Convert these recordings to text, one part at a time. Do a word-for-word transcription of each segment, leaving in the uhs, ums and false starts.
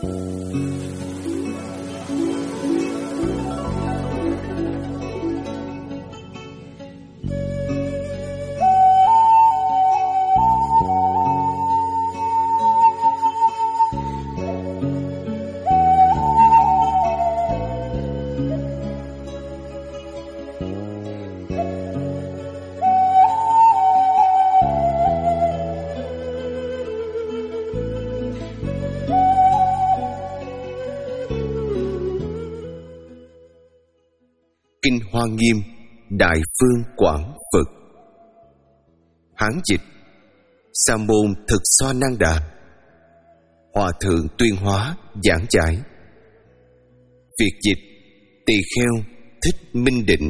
Kinh Hoa Nghiêm Đại Phương Quảng Phật. Hán dịch Sa môn Thực Xoa Năng Đà. Hòa thượng Tuyên Hóa giảng giải. Việt dịch Tỳ Kheo Thích Minh Định.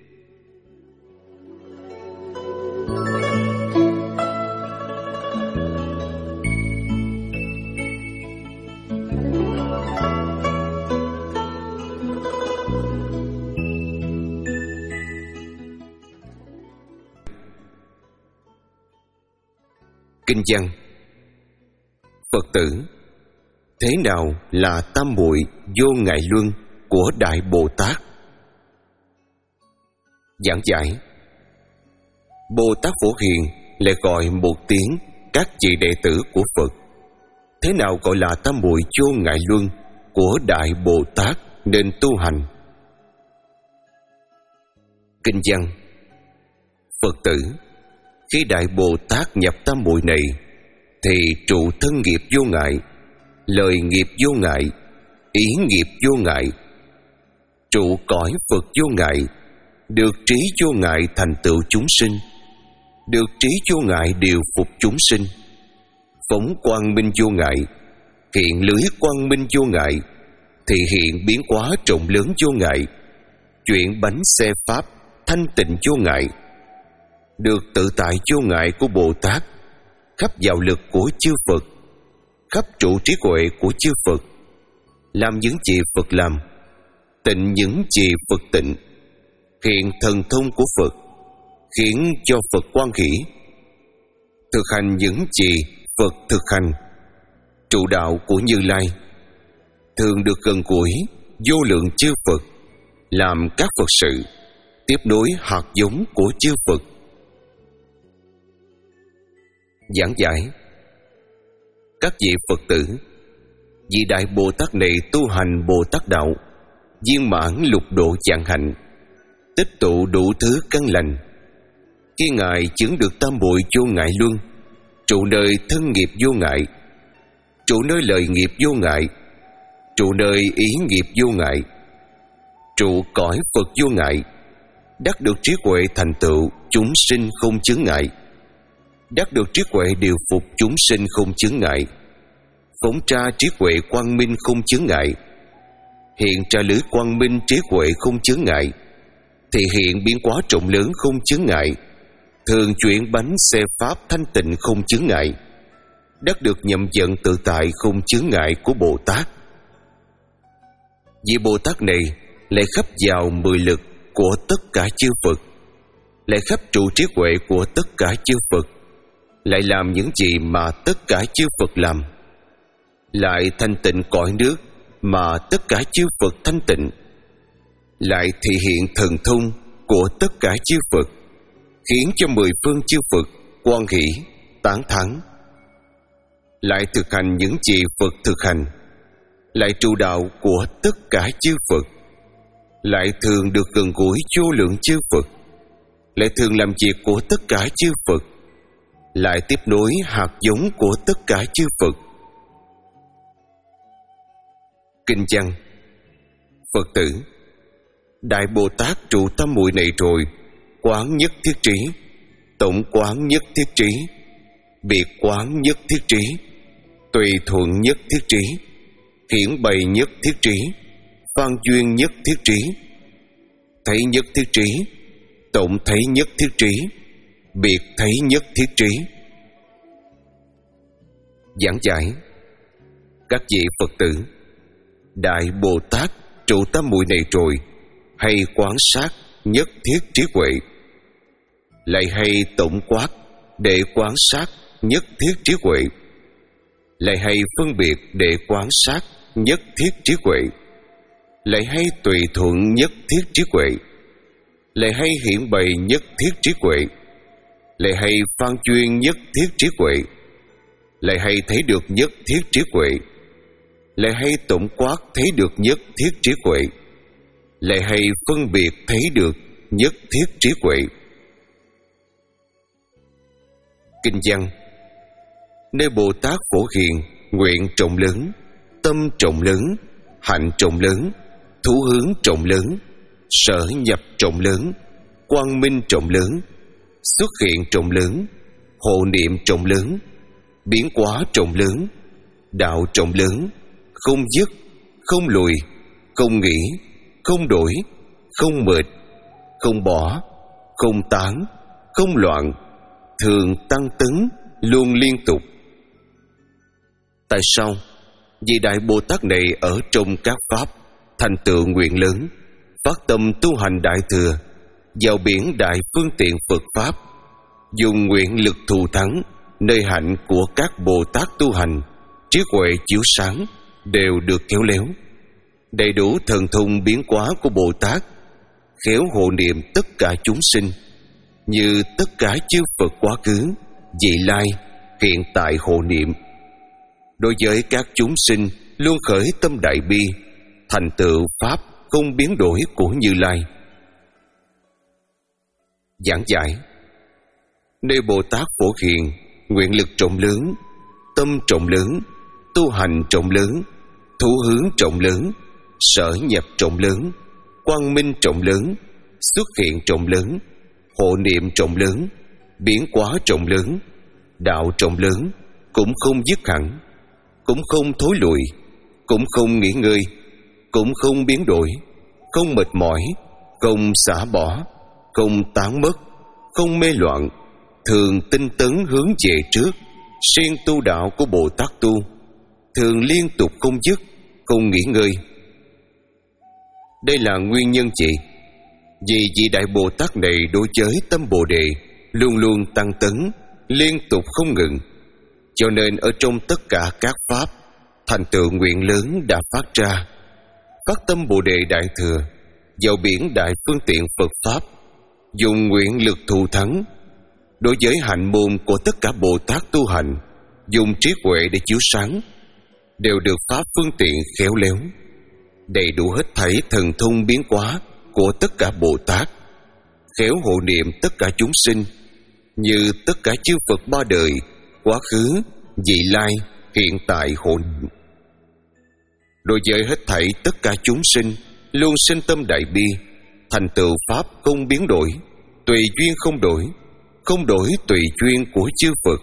Kinh văn. Phật tử, thế nào là tam muội vô ngại luân của Đại Bồ Tát? Giảng giải. Bồ Tát Phổ Hiền lại gọi một tiếng các vị đệ tử của Phật. Thế nào gọi là tam muội vô ngại luân của Đại Bồ Tát nên tu hành? Kinh văn. Phật tử, khi Đại Bồ Tát nhập tam muội này thì trụ thân nghiệp vô ngại, lời nghiệp vô ngại, ý nghiệp vô ngại, trụ cõi Phật vô ngại, được trí vô ngại thành tựu chúng sinh, được trí vô ngại điều phục chúng sinh, phóng quang minh vô ngại, hiện lưới quang minh vô ngại, thì hiện biến hóa rộng lớn vô ngại, chuyển bánh xe pháp thanh tịnh vô ngại, được tự tại vô ngại của Bồ Tát, khắp vào lực của chư Phật, khắp trụ trí huệ của chư Phật, làm những gì Phật làm, tịnh những gì Phật tịnh, hiện thần thông của Phật, khiến cho Phật hoan hỷ, thực hành những gì Phật thực hành, trụ đạo của Như Lai, thường được gần gũi vô lượng chư Phật, làm các Phật sự, tiếp nối hạt giống của chư Phật. Giảng giải. Các vị Phật tử, vị Đại Bồ Tát này tu hành Bồ Tát đạo, viên mãn lục độ vạn hạnh, tích tụ đủ thứ căn lành. Khi Ngài chứng được tam muội vô ngại luân, trụ nơi thân nghiệp vô ngại, trụ nơi lời nghiệp vô ngại, trụ nơi ý nghiệp vô ngại, trụ cõi Phật vô ngại, đắc được trí huệ thành tựu chúng sinh không chướng ngại, đắc được trí huệ điều phục chúng sinh không chướng ngại, phóng ra trí huệ quang minh không chướng ngại, hiện ra lưới quang minh trí huệ không chướng ngại, thì hiện biến hóa rộng lớn không chướng ngại, thường chuyển bánh xe pháp thanh tịnh không chướng ngại, đắc được nhậm vận tự tại không chướng ngại của Bồ Tát. Vị Bồ Tát này lại khắp vào mười lực của tất cả chư Phật, lại khắp trụ trí huệ của tất cả chư Phật, lại làm những gì mà tất cả chư Phật làm, lại thanh tịnh cõi nước mà tất cả chư Phật thanh tịnh, lại thị hiện thần thông của tất cả chư Phật, khiến cho mười phương chư Phật hoan hỷ tán thán, lại thực hành những gì Phật thực hành, lại trụ đạo của tất cả chư Phật, lại thường được gần gũi vô lượng chư Phật, lại thường làm việc của tất cả chư Phật, lại tiếp nối hạt giống của tất cả chư Phật. Kinh văn. Phật tử, Đại Bồ Tát trụ tam muội này rồi, quán nhất thiết trí, tổng quán nhất thiết trí, biệt quán nhất thiết trí, tùy thuận nhất thiết trí, hiển bày nhất thiết trí, phan duyên nhất thiết trí, thấy nhất thiết trí, tổng thấy nhất thiết trí, biệt thấy nhất thiết trí. Giảng giải. Các vị Phật tử, Đại Bồ Tát trụ tam muội này rồi, hay quán sát nhất thiết trí huệ, lại hay tổng quát để quán sát nhất thiết trí huệ, lại hay phân biệt để quán sát nhất thiết trí huệ, lại hay tùy thuận nhất thiết trí huệ, lại hay hiển bày nhất thiết trí huệ, lại hay phan chuyên nhất thiết trí huệ, lại hay thấy được nhất thiết trí huệ, lại hay tổng quát thấy được nhất thiết trí huệ, lại hay phân biệt thấy được nhất thiết trí huệ. Kinh văn: nơi Bồ Tát Phổ Hiền nguyện trọng lớn, tâm trọng lớn, hạnh trọng lớn, thủ hướng trọng lớn, sở nhập trọng lớn, quang minh trọng lớn, xuất hiện trọng lớn, hộ niệm trọng lớn, biến hóa trọng lớn, đạo trọng lớn, không dứt, không lùi, không nghỉ, không đổi, không mệt, không bỏ, không tán, không loạn, thường tăng tấn, luôn liên tục. Tại sao vị Đại Bồ Tát này ở trong các pháp thành tựu nguyện lớn, phát tâm tu hành đại thừa, vào biển đại phương tiện Phật pháp, dùng nguyện lực thù thắng nơi hạnh của các Bồ Tát tu hành, trí huệ chiếu sáng đều được khéo léo, đầy đủ thần thông biến hóa của Bồ Tát, khéo hộ niệm tất cả chúng sinh, như tất cả chư Phật quá khứ, vị lai, hiện tại hộ niệm. Đối với các chúng sinh luôn khởi tâm đại bi, thành tựu pháp không biến đổi của Như Lai. Giảng giải: nơi Bồ Tát Phổ Hiền nguyện lực trọng lớn, tâm trọng lớn, tu hành trọng lớn, thủ hướng trọng lớn, sở nhập trọng lớn, quang minh trọng lớn, xuất hiện trọng lớn, hộ niệm trọng lớn, biến hóa trọng lớn, đạo trọng lớn, cũng không dứt hẳn, cũng không thối lùi, cũng không nghỉ ngơi, cũng không biến đổi, không mệt mỏi, không xả bỏ, không tán mất, không mê loạn, thường tinh tấn hướng về trước, siêng tu đạo của Bồ Tát tu, thường liên tục không dứt, không nghỉ ngơi. Đây là nguyên nhân gì? Vì vị Đại Bồ Tát này đối với tâm Bồ Đề luôn luôn tăng tấn, liên tục không ngừng, cho nên ở trong tất cả các pháp thành tựu nguyện lớn đã phát ra, phát tâm Bồ Đề đại thừa, vào biển đại phương tiện Phật pháp, dùng nguyện lực thù thắng. Đối với hạnh môn của tất cả Bồ Tát tu hành, dùng trí huệ để chiếu sáng, đều được pháp phương tiện khéo léo, đầy đủ hết thảy thần thông biến hóa của tất cả Bồ Tát, khéo hộ niệm tất cả chúng sinh, như tất cả chư Phật ba đời, quá khứ, vị lai, hiện tại hộ niệm. Đối với hết thảy tất cả chúng sinh, luôn sinh tâm đại bi, thành tựu pháp không biến đổi, tùy duyên không đổi, không đổi tùy duyên của chư Phật.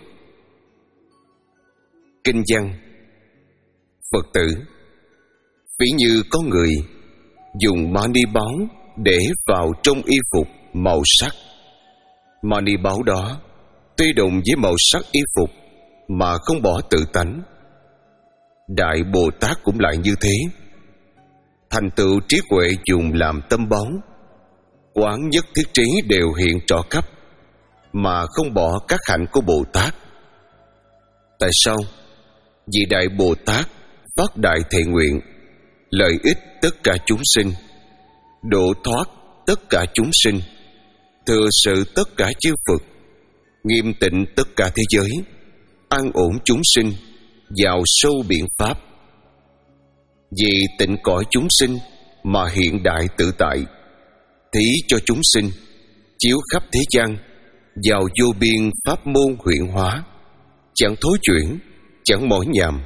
Kinh văn: Phật tử, ví như có người dùng mani báo để vào trong y phục màu sắc. Mani báo đó tuy đồng với màu sắc y phục mà không bỏ tự tánh. Đại Bồ Tát cũng lại như thế, thành tựu trí huệ dùng làm tâm báo, quán nhất thiết trí đều hiện rõ khắp, mà không bỏ các hạnh của Bồ Tát. Tại sao? Vì Đại Bồ Tát phát đại thệ nguyện, lợi ích tất cả chúng sinh, độ thoát tất cả chúng sinh, thừa sự tất cả chư Phật, nghiêm tịnh tất cả thế giới, an ổn chúng sinh, vào sâu biển pháp. Vì tịnh cõi chúng sinh mà hiện đại tự tại, thí cho chúng sinh, chiếu khắp thế gian, vào vô biên pháp môn huyện hóa, chẳng thối chuyển, chẳng mỏi nhàm.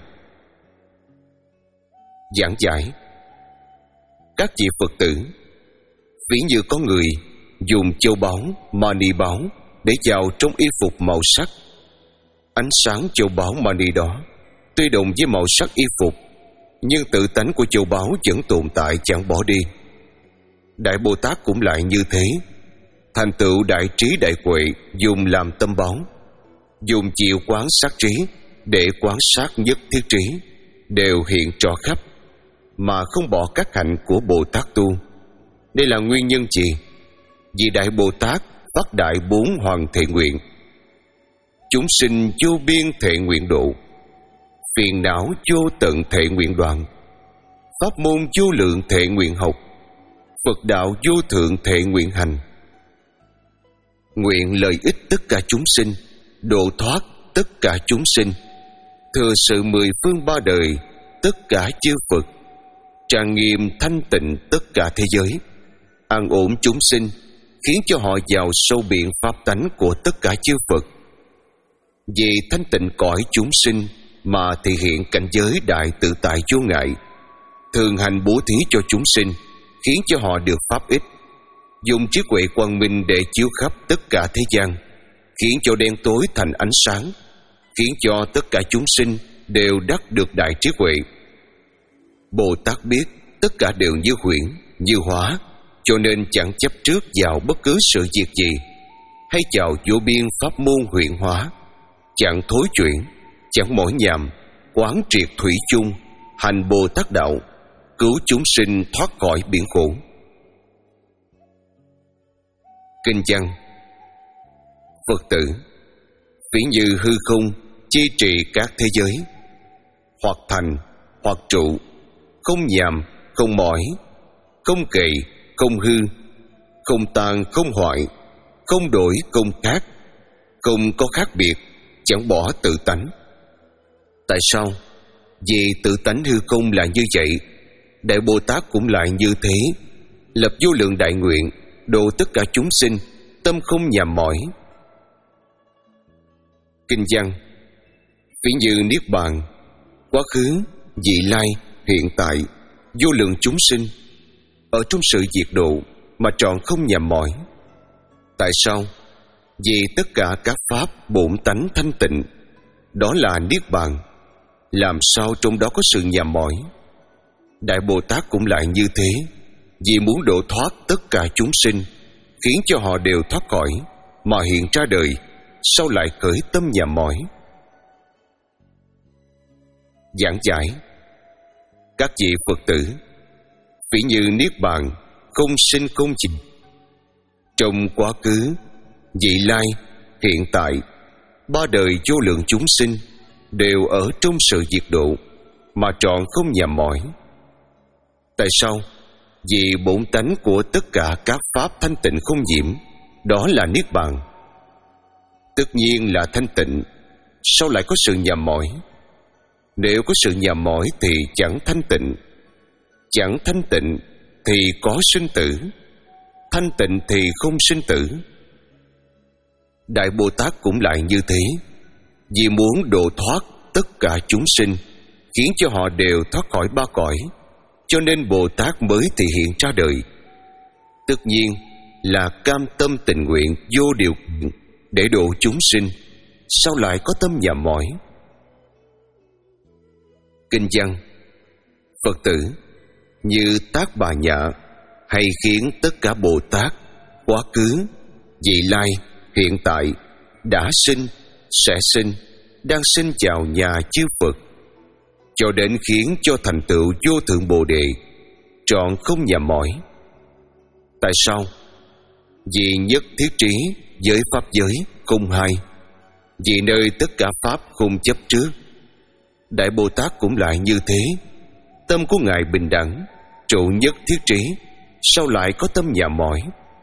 Giảng giải: các vị Phật tử, ví như có người dùng châu báu, mani báu để vào trong y phục màu sắc. Ánh sáng châu báu mani đó tuy đồng với màu sắc y phục, nhưng tự tánh của châu báu vẫn tồn tại, chẳng bỏ đi. Đại Bồ Tát cũng lại như thế, thành tựu đại trí đại huệ dùng làm tâm báu, dùng chiều quán sát trí để quán sát nhất thiết trí, đều hiện rõ khắp, mà không bỏ các hạnh của Bồ Tát tu. Đây là nguyên nhân gì? Vì Đại Bồ Tát phát đại bốn hoàng thệ nguyện: chúng sinh vô biên thệ nguyện độ, phiền não vô tận thệ nguyện đoạn, pháp môn vô lượng thệ nguyện học, Phật đạo vô thượng thệ nguyện hành. Nguyện lợi ích tất cả chúng sinh, độ thoát tất cả chúng sinh, thừa sự mười phương ba đời tất cả chư Phật, trang nghiêm thanh tịnh tất cả thế giới, an ổn chúng sinh, khiến cho họ vào sâu biển pháp tánh của tất cả chư Phật. Vì thanh tịnh cõi chúng sinh mà thể hiện cảnh giới đại tự tại vô ngại, thường hành bố thí cho chúng sinh, khiến cho họ được pháp ích, dùng trí huệ quang minh để chiếu khắp tất cả thế gian, khiến cho đen tối thành ánh sáng, khiến cho tất cả chúng sinh đều đắc được đại trí huệ. Bồ Tát biết tất cả đều như huyễn, như hóa, cho nên chẳng chấp trước vào bất cứ sự việc gì, hay vào vô biên pháp môn huyễn hóa, chẳng thối chuyển, chẳng mỏi nhàm, quán triệt thủy chung, hành Bồ Tát đạo, cứu chúng sinh thoát khỏi biển khổ. Kinh văn: Phật tử, ví như hư không chi trị các thế giới, hoặc thành hoặc trụ, không nhàm không mỏi, không kỳ không hư, không tan không hoại, không đổi không khác, không có khác biệt, chẳng bỏ tự tánh. Tại sao? Vì tự tánh hư không là như vậy, Đại Bồ Tát cũng lại như thế, lập vô lượng đại nguyện, độ tất cả chúng sinh, tâm không nhàm mỏi. Kinh văn: Ví như niết bàn, quá khứ, vị lai, hiện tại, vô lượng chúng sinh, ở trong sự diệt độ mà trọn không nhàm mỏi. Tại sao? Vì tất cả các pháp bổn tánh thanh tịnh, đó là niết bàn, làm sao trong đó có sự nhàm mỏi? Đại Bồ Tát cũng lại như thế, vì muốn độ thoát tất cả chúng sinh, khiến cho họ đều thoát khỏi, mà hiện ra đời, sao lại khởi tâm nhàm mỏi? Giảng giải: Các vị Phật tử, ví như niết bàn, không sinh không diệt, trong quá khứ, vị lai, hiện tại, ba đời vô lượng chúng sinh đều ở trong sự diệt độ mà trọn không nhàm mỏi. Tại sao? Vì bổn tánh của tất cả các pháp thanh tịnh không nhiễm, đó là niết bàn. Tất nhiên là thanh tịnh, sao lại có sự nhàm mỏi? Nếu có sự nhàm mỏi thì chẳng thanh tịnh, chẳng thanh tịnh thì có sinh tử, thanh tịnh thì không sinh tử. Đại Bồ Tát cũng lại như thế, vì muốn độ thoát tất cả chúng sinh, khiến cho họ đều thoát khỏi ba cõi, cho nên Bồ Tát mới thể hiện ra đời. Tất nhiên là cam tâm tình nguyện vô điều kiện để độ chúng sinh, sao lại có tâm nhàm mỏi? Kinh văn: Phật tử, như Tác Bà Nhã, hay khiến tất cả Bồ Tát, quá khứ, vị lai, hiện tại, đã sinh, sẽ sinh, đang sinh chào nhà chư Phật, cho đến khiến cho thành tựu vô thượng Bồ Đề, trọn không nhàm mỏi. Tại sao? Vì nhất thiết trí với pháp giới không hai, vì nơi tất cả pháp không chấp trước. Đại Bồ Tát cũng lại như thế, tâm của Ngài bình đẳng, trụ nhất thiết trí, sao lại có tâm nhàm mỏi?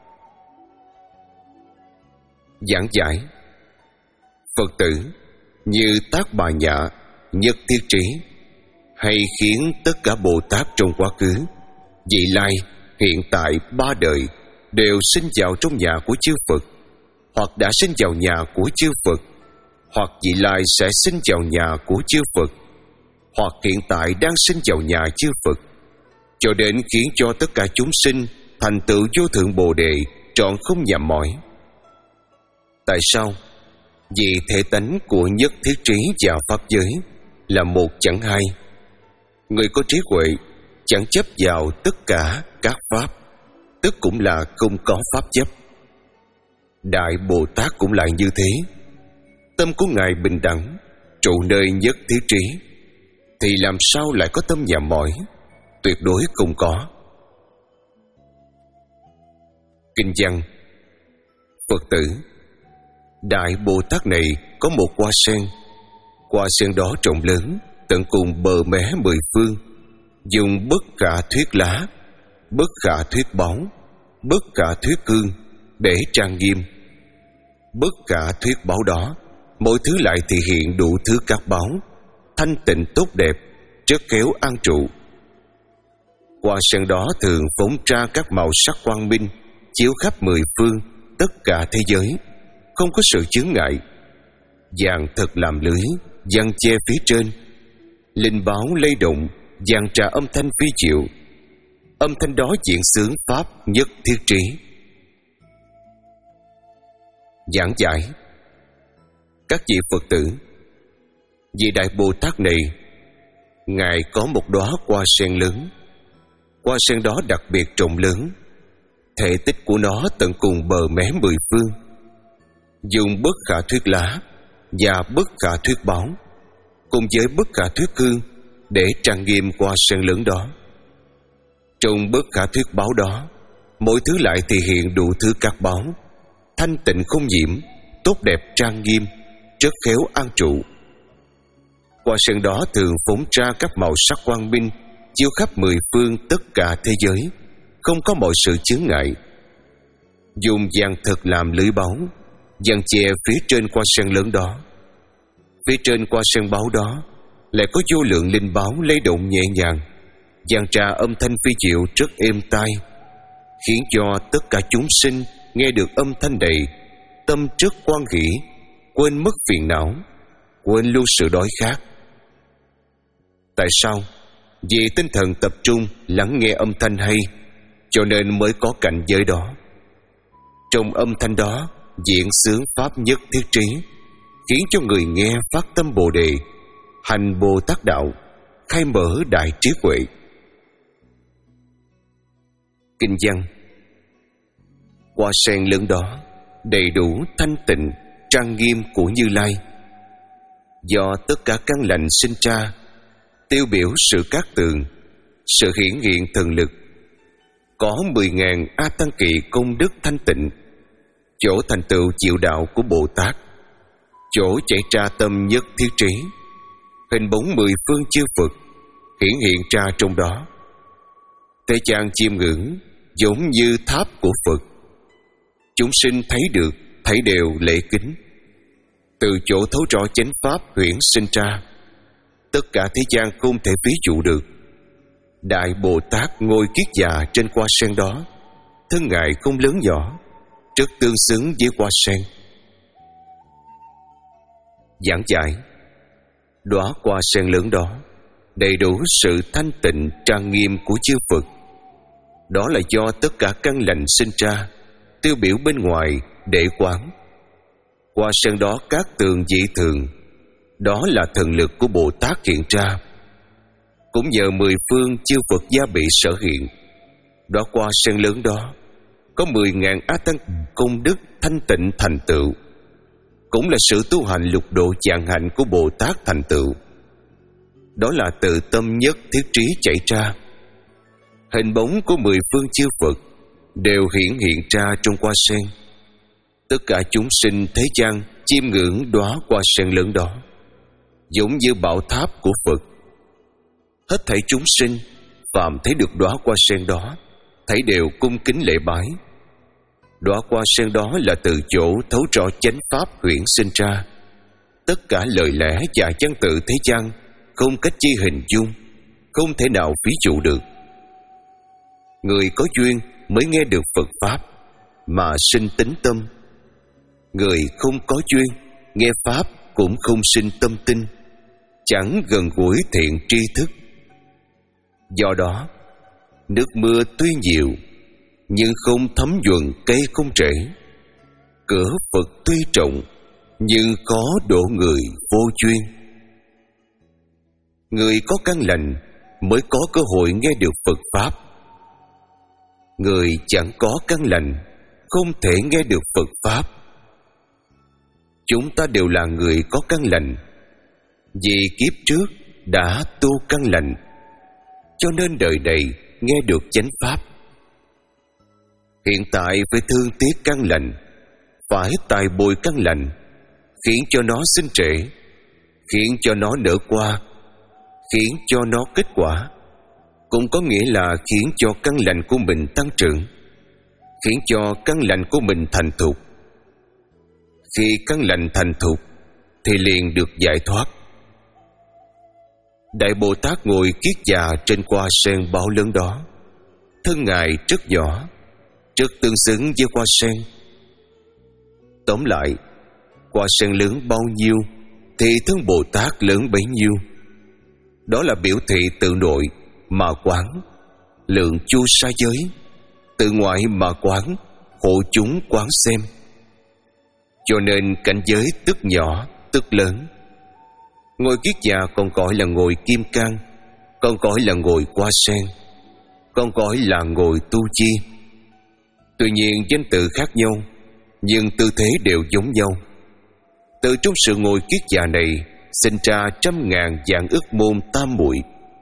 Giảng giải: Phật tử, như Tác Bà Nhã, nhất thiết trí, hay khiến tất cả Bồ Tát trong quá khứ, vị lai, hiện tại ba đời đều sinh vào trong nhà của chư Phật, hoặc đã sinh vào nhà của chư Phật, hoặc vị lai sẽ sinh vào nhà của chư Phật, hoặc hiện tại đang sinh vào nhà chư Phật, cho đến khiến cho tất cả chúng sinh thành tựu vô thượng Bồ Đề, trọn không nhàm mỏi. Tại sao? Vì thể tánh của nhất thiết trí và pháp giới là một chẳng hai. Người có trí huệ chẳng chấp vào tất cả các pháp, tức cũng là không có pháp chấp. Đại Bồ Tát cũng lại như thế, tâm của Ngài bình đẳng, trụ nơi nhất thiết trí, thì làm sao lại có tâm nhàm mỏi? Tuyệt đối không có. Kinh văn: Phật tử, Đại Bồ Tát này có một hoa sen, hoa sen đó rộng lớn, tận cùng bờ mé mười phương, dùng bất khả thuyết lá, bất khả thuyết báu, bất khả thuyết cương để trang nghiêm. Bất khả thuyết báu đó, mỗi thứ lại thể hiện đủ thứ các báu, thanh tịnh tốt đẹp, rất khéo an trụ. Hoa sen đó thường phóng ra các màu sắc quang minh, chiếu khắp mười phương, tất cả thế giới, không có sự chướng ngại. Vàng thật làm lưới, giăng che phía trên. Linh báo lay động, dàn trà âm thanh phi diệu. Âm thanh đó diễn xướng pháp nhất thiết trí. Giảng giải: các vị Phật tử, vị Đại Bồ Tát này, Ngài có một đóa hoa sen lớn. Hoa sen đó đặc biệt rộng lớn, thể tích của nó tận cùng bờ mé mười phương. Dùng bất khả thuyết lá và bất khả thuyết báu cùng với bất khả thuyết cương để trang nghiêm hoa sen lớn đó. Trong bất khả thuyết báu đó, mỗi thứ lại thể hiện đủ thứ các báu, thanh tịnh không nhiễm, tốt đẹp trang nghiêm, rất khéo an trụ. Hoa sen đó thường phóng ra các màu sắc quang minh, chiếu khắp mười phương tất cả thế giới, không có mọi sự chướng ngại. Dùng vàng thật làm lưới báu, giăng che phía trên hoa sen lớn đó. Phía trên hoa sen báu đó lại có vô lượng linh báo lay động nhẹ nhàng, dàn trà âm thanh phi diệu rất êm tai, khiến cho tất cả chúng sinh nghe được âm thanh này, tâm rất hoan hỷ, quên mất phiền não, quên luôn sự đói khát. Tại sao? Vì tinh thần tập trung lắng nghe âm thanh hay, cho nên mới có cảnh giới đó. Trong âm thanh đó diễn xướng pháp nhất thiết trí, khiến cho người nghe phát tâm Bồ Đề, hành Bồ Tát đạo, khai mở đại trí huệ. Kinh văn: hoa sen lớn đó đầy đủ thanh tịnh trang nghiêm của Như Lai, do tất cả căn lành sinh ra, tiêu biểu sự cát tường, sự hiển hiện thần lực. Có mười ngàn A Tăng Kỵ công đức thanh tịnh, chỗ thành tựu chịu đạo của Bồ Tát, chỗ chảy ra tâm nhất thiết trí. Hình bóng mười phương chư Phật hiển hiện ra trong đó. Thế gian chiêm ngưỡng giống như tháp của Phật, chúng sinh thấy được, thấy đều lễ kính. Từ chỗ thấu rõ chánh pháp huyễn sinh ra, tất cả thế gian không thể ví dụ được. Đại Bồ Tát ngồi kiết già trên hoa sen đó, thân Ngài không lớn nhỏ, rất tương xứng với hoa sen. Giảng giải: đóa hoa sen lớn đó đầy đủ sự thanh tịnh trang nghiêm của chư Phật. Đó là do tất cả căn lành sinh ra, tiêu biểu bên ngoài để quán. Hoa sen đó cát tường dị thường, đó là thần lực của Bồ Tát hiện ra. Cũng nhờ mười phương chư Phật gia bị sở hiện, đóa hoa sen lớn đó có mười ngàn A Tăng công đức thanh tịnh thành tựu, cũng là sự tu hành lục độ vạn hạnh của Bồ Tát thành tựu. Đó là từ tâm nhất thiết trí chảy ra. Hình bóng của mười phương chư Phật đều hiển hiện ra trong hoa sen. Tất cả chúng sinh thế gian chiêm ngưỡng đóa hoa sen lớn đó, giống như bảo tháp của Phật. Hết thảy chúng sinh phàm thấy được đóa hoa sen đó, thấy đều cung kính lễ bái. Đóa hoa sen đó là từ chỗ thấu rõ chánh pháp huyễn sinh ra. Tất cả lời lẽ và văn tự thế gian không cách chi hình dung, không thể nào ví dụ được. Người có duyên mới nghe được Phật pháp mà sinh tín tâm. Người không có duyên nghe pháp cũng không sinh tâm tin, chẳng gần gũi thiện tri thức. Do đó, nước mưa tuy nhiều nhưng không thấm nhuần cây không trễ. Cửa Phật tuy rộng nhưng khó độ người vô duyên. Người có căn lành mới có cơ hội nghe được Phật pháp. Người chẳng có căn lành không thể nghe được Phật pháp. Chúng ta đều là người có căn lành, vì kiếp trước đã tu căn lành, cho nên đời này nghe được chánh pháp. Hiện tại phải thương tiếc căn lành, phải tài bồi căn lành, khiến cho nó sinh trệ, khiến cho nó nở qua, khiến cho nó kết quả, cũng có nghĩa là khiến cho căn lành của mình tăng trưởng, khiến cho căn lành của mình thành thục. Khi căn lành thành thục thì liền được giải thoát. Đại Bồ Tát ngồi kiết già trên hoa sen báo lớn đó. Thân Ngài rất nhỏ, rất tương xứng với hoa sen. Tóm lại, hoa sen lớn bao nhiêu thì thân Bồ Tát lớn bấy nhiêu. Đó là biểu thị tự nội mà quán, lượng chu sa giới, tự ngoại mà quán, hộ chúng quán xem. Cho nên cảnh giới tức nhỏ tức lớn. Ngôi kiết già còn gọi là ngồi kim cang, còn gọi là ngồi hoa sen, còn gọi là ngồi tu chi. Tuy nhiên danh tự khác nhau, nhưng tư thế đều giống nhau. Từ trong sự ngồi kiết già này sinh ra trăm ngàn vạn ức môn tam muội.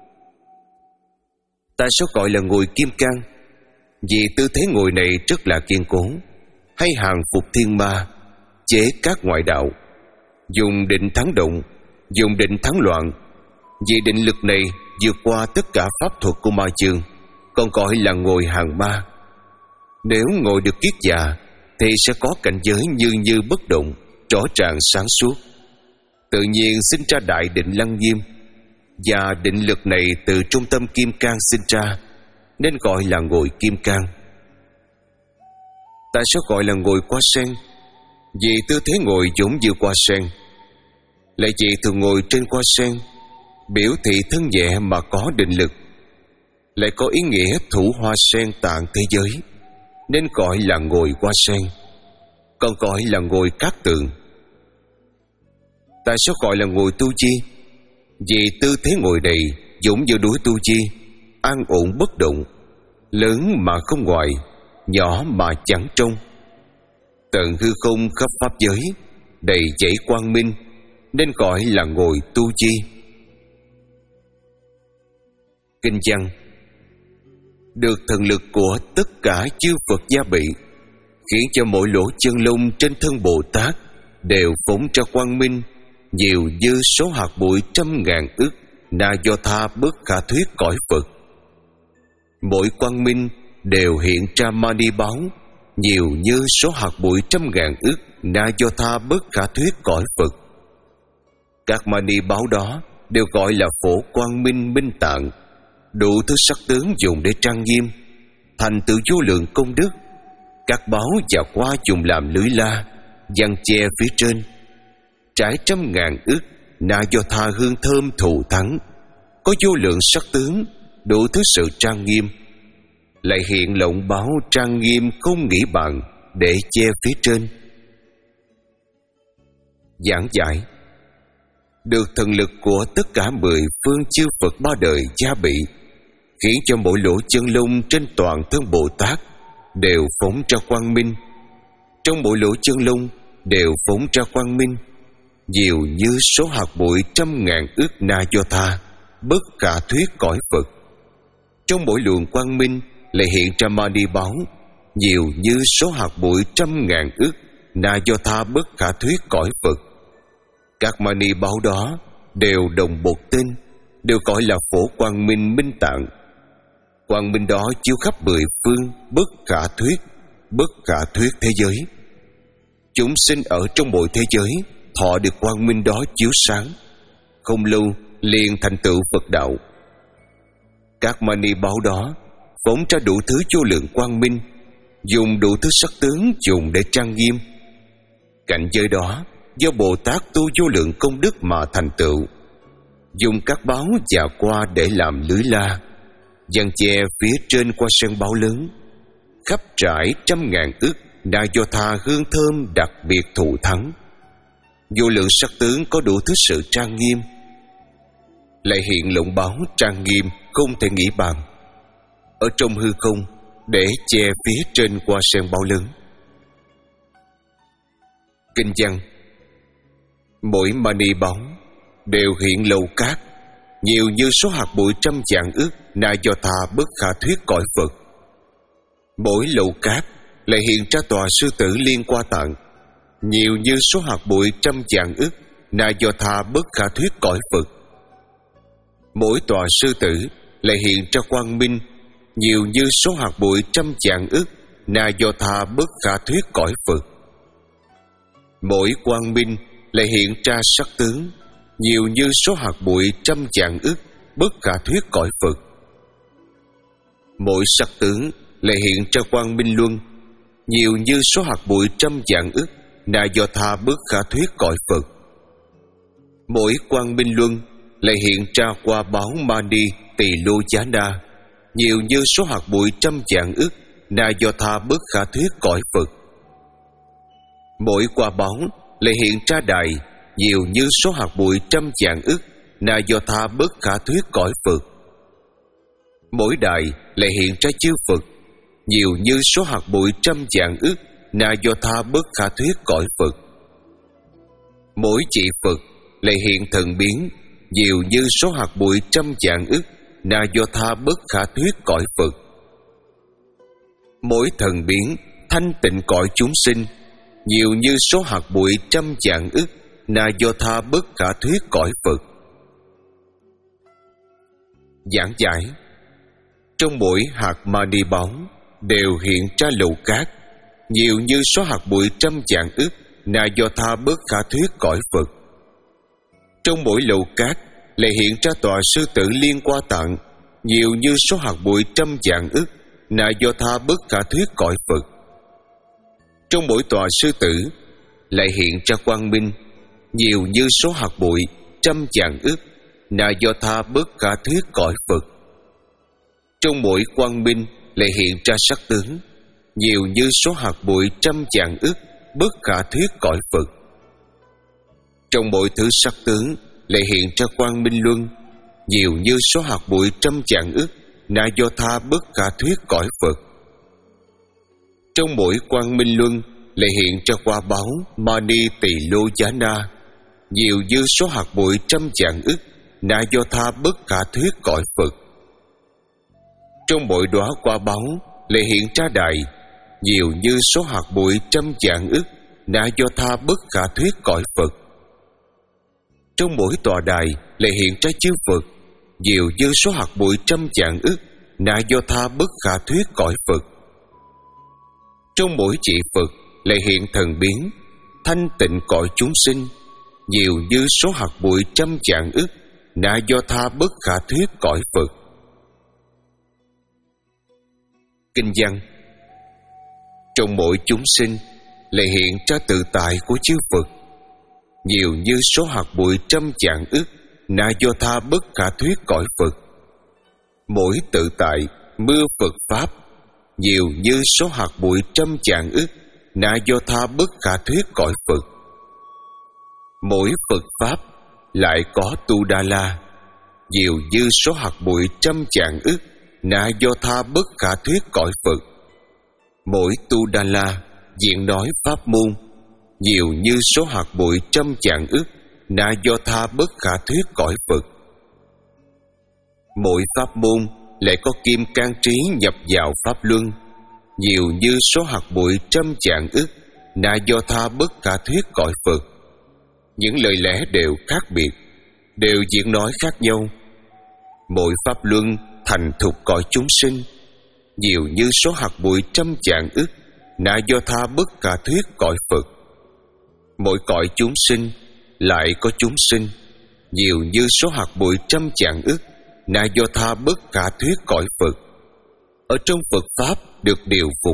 Tại sao gọi là ngồi kim cang? Vì tư thế ngồi này rất là kiên cố, hay hàng phục thiên ma, chế các ngoại đạo, dùng định thắng động, dùng định thắng loạn. Vì định lực này vượt qua tất cả pháp thuật của ma chương, còn gọi là ngồi hàng ma. Nếu ngồi được kiết già thì sẽ có cảnh giới như như bất động, rõ ràng sáng suốt, tự nhiên sinh ra đại định lăng nghiêm. Và định lực này từ trung tâm kim cang sinh ra, nên gọi là ngồi kim cang. Tại sao gọi là ngồi hoa sen? Vì tư thế ngồi giống như hoa sen. Lại vì thường ngồi trên hoa sen, biểu thị thân nhẹ mà có định lực, lại có ý nghĩa thủ hoa sen tạng thế giới, nên gọi là ngồi hoa sen, còn gọi là ngồi cát tường. Tại sao gọi là ngồi tu chi? Vì tư thế ngồi này giống như núi tu chi, an ổn bất động, lớn mà không ngoài, nhỏ mà chẳng trong. Tận hư không khắp pháp giới, đầy dẫy quang minh, nên gọi là ngồi tu chi. Kinh văn: được thần lực của tất cả chư Phật gia bị, khiến cho mỗi lỗ chân lông trên thân Bồ Tát đều phóng ra quang minh, nhiều như số hạt bụi trăm ngàn ức na do tha bất khả thuyết cõi Phật. Mỗi quang minh đều hiện ra mani báo, nhiều như số hạt bụi trăm ngàn ức na do tha bất khả thuyết cõi Phật. Các mani báo đó đều gọi là phổ quang minh minh tạng, đủ thứ sắc tướng dùng để trang nghiêm, thành tựu vô lượng công đức. Các báo và hoa dùng làm lưới la, giăng che phía trên, trải trăm ngàn ức na do tha hương thơm thù thắng, có vô lượng sắc tướng, đủ thứ sự trang nghiêm, lại hiện lộng báo trang nghiêm không nghĩ bàn để che phía trên. Giảng giải: được thần lực của tất cả mười phương chư Phật ba đời gia bị, khiến cho mỗi lỗ chân lông trên toàn thân Bồ Tát đều phóng ra quang minh. Trong mỗi lỗ chân lông đều phóng ra quang minh, nhiều như số hạt bụi trăm ngàn ức na do tha bất khả thuyết cõi Phật. Trong mỗi luồng quang minh lại hiện ra mani báo, nhiều như số hạt bụi trăm ngàn ức na do tha bất khả thuyết cõi Phật. Các mani báo đó đều đồng một tên, đều gọi là phổ quang minh minh tạng. Quang minh đó chiếu khắp mười phương bất khả thuyết, bất khả thuyết thế giới. Chúng sinh ở trong mọi thế giới thọ được quang minh đó chiếu sáng, không lâu liền thành tựu Phật đạo. Các mani báo đó phóng ra đủ thứ vô lượng quang minh, dùng đủ thứ sắc tướng dùng để trang nghiêm. Cảnh giới đó do Bồ Tát tu vô lượng công đức mà thành tựu, dùng các báo và hoa để làm lưới la, giăng che phía trên hoa sen báo lớn, khắp trải trăm ngàn ức na do tha hương thơm đặc biệt thù thắng. Vô lượng sắc tướng có đủ thứ sự trang nghiêm, lại hiện lộng báo trang nghiêm không thể nghĩ bàn, ở trong hư không để che phía trên hoa sen báo lớn. Kinh văn: mỗi mani báo đều hiện lầu cát, nhiều như số hạt bụi trăm vạn ức na do tha bất khả thuyết cõi Phật. Mỗi lầu cát lại hiện ra tòa sư tử liên qua tạng, nhiều như số hạt bụi trăm vạn ức na do tha bất khả thuyết cõi Phật. Mỗi tòa sư tử lại hiện ra quang minh, nhiều như số hạt bụi trăm vạn ức, na do tha bất khả thuyết cõi Phật. Mỗi quang minh lại hiện ra sắc tướng, nhiều như số hạt bụi trăm vạn ức, bất khả thuyết cõi Phật. Mỗi sắc tướng lại hiện ra quang minh luân, nhiều như số hạt bụi trăm vạn ức, na do tha bất khả thuyết cõi Phật. Mỗi quang minh luân lại hiện ra qua báo mani tỳ lô giá na, nhiều như số hạt bụi trăm vạn ức, na do tha bất khả thuyết cõi Phật. Mỗi quả báo lại hiện ra đài, nhiều như số hạt bụi trăm vạn ức, na do tha bất khả thuyết cõi Phật. Mỗi đài lại hiện ra chư Phật, nhiều như số hạt bụi trăm vạn ức, na do tha bất khả thuyết cõi Phật. Mỗi vị Phật lại hiện thần biến, nhiều như số hạt bụi trăm vạn ức, na do tha bất khả thuyết cõi Phật. Mỗi thần biến thanh tịnh cõi chúng sinh, nhiều như số hạt bụi trăm vạn ức, na do tha bất khả thuyết cõi Phật. Giảng giải: trong mỗi hạt mani báo đều hiện ra lầu cát, nhiều như số hạt bụi trăm vạn ức, na do tha bất khả thuyết cõi Phật. Trong mỗi lầu cát lại hiện ra tòa sư tử liên qua tạng, nhiều như số hạt bụi trăm vạn ức, na do tha bất khả thuyết cõi Phật. Trong mỗi tòa sư tử lại hiện ra quang minh, nhiều như số hạt bụi trăm vạn ức, na do tha bất khả thuyết cõi Phật. Trong mỗi quang minh lại hiện ra sắc tướng, nhiều như số hạt bụi trăm vạn ức, bất khả thuyết cõi Phật. Trong mỗi thứ sắc tướng lại hiện ra quang minh luân, nhiều như số hạt bụi trăm vạn ức, na do tha bất khả thuyết cõi Phật. Trong mỗi quang minh luân lại hiện ra quả báo mani tỳ lô giá na, nhiều như số hạt bụi trăm vạn ức, na do tha bất khả thuyết cõi Phật. Trong mỗi đóa quả báo lại hiện ra đài, nhiều như số hạt bụi trăm vạn ức, na do tha bất khả thuyết cõi Phật. Trong mỗi tòa đài lại hiện ra chư Phật, nhiều như số hạt bụi trăm vạn ức, na do tha bất khả thuyết cõi Phật. Trong mỗi vị Phật lại hiện thần biến thanh tịnh cõi chúng sinh, nhiều như số hạt bụi trăm vạn ức, na do tha bất khả thuyết cõi Phật. Kinh văn: trong mỗi chúng sinh lại hiện ra tự tại của chư Phật, nhiều như số hạt bụi trăm vạn ức, na do tha bất khả thuyết cõi Phật. Mỗi tự tại mưa Phật pháp, nhiều như số hạt bụi trăm vạn ức, na do tha bất khả thuyết cõi Phật. Mỗi Phật pháp lại có tu đa la, nhiều như số hạt bụi trăm vạn ức, na do tha bất khả thuyết cõi Phật. Mỗi tu đa la diện nói pháp môn, nhiều như số hạt bụi trăm vạn ức, na do tha bất khả thuyết cõi Phật. Mỗi pháp môn lại có kim can trí nhập vào pháp luân, nhiều như số hạt bụi trăm vạn ức, na do tha bất khả thuyết cõi Phật. Những lời lẽ đều khác biệt, đều diễn nói khác nhau. Mỗi pháp luân thành thục cõi chúng sinh, nhiều như số hạt bụi trăm vạn ức, na do tha bất khả thuyết cõi Phật. Mỗi cõi chúng sinh lại có chúng sinh, nhiều như số hạt bụi trăm vạn ức, na do tha bất khả thuyết cõi Phật. Ở trong Phật pháp được điều phục.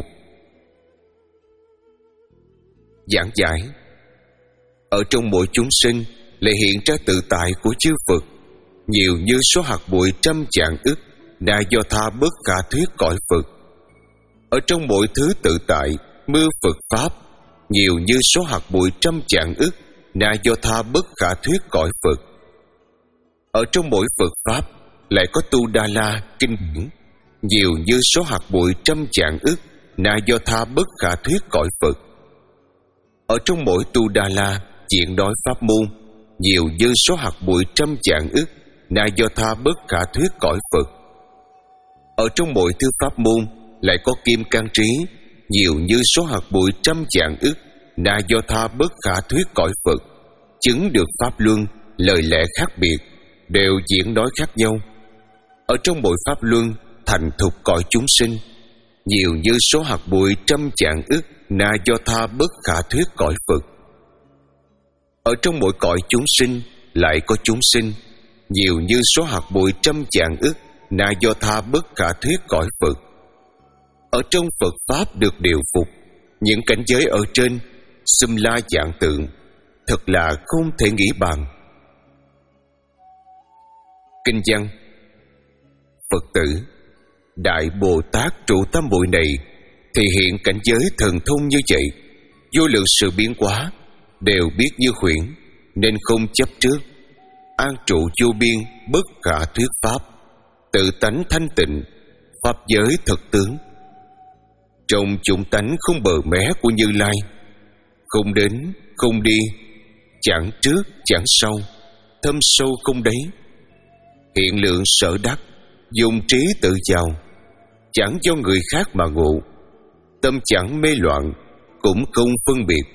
Giảng giải: ở trong mỗi chúng sinh lại hiện ra tự tại của chư Phật, nhiều như số hạt bụi trăm vạn ức, na do tha bất khả thuyết cõi Phật. Ở trong mỗi thứ tự tại mưa Phật pháp, nhiều như số hạt bụi trăm vạn ức, na do tha bất khả thuyết cõi Phật. Ở trong mỗi Phật pháp lại có tu đa la kinh điển, nhiều như số hạt bụi trăm vạn ức, na do tha bất khả thuyết cõi Phật. Ở trong mỗi tu đa la diện nói pháp môn, nhiều như số hạt bụi trăm vạn ức, na do tha bất khả thuyết cõi Phật. Ở trong mỗi thứ pháp môn lại có kim can trí, nhiều như số hạt bụi trăm vạn ức, na do tha bất khả thuyết cõi Phật. Chứng được pháp luân, lời lẽ khác biệt, đều diễn nói khác nhau. Ở trong mỗi pháp luân thành thục cõi chúng sinh, nhiều như số hạt bụi trăm vạn ức na do tha bất khả thuyết cõi Phật. Ở trong mỗi cõi chúng sinh lại có chúng sinh, nhiều như số hạt bụi trăm vạn ức na do tha bất khả thuyết cõi Phật. Ở trong Phật Pháp được điều phục, những cảnh giới ở trên xum la vạn tượng, thật là không thể nghĩ bàn. Kinh văn: Phật tử, Đại Bồ Tát trụ tam muội này thì hiện cảnh giới thần thông như vậy, vô lượng sự biến hóa, đều biết như khuyển, nên không chấp trước, an trụ vô biên bất khả thuyết pháp, tự tánh thanh tịnh, pháp giới thực tướng. Trong chủng tánh không bờ mé của Như Lai, không đến, không đi, chẳng trước, chẳng sau, thâm sâu không đáy, hiện lượng sở đắc, dùng trí tự vào, chẳng do người khác mà ngộ, tâm chẳng mê loạn, cũng không phân biệt.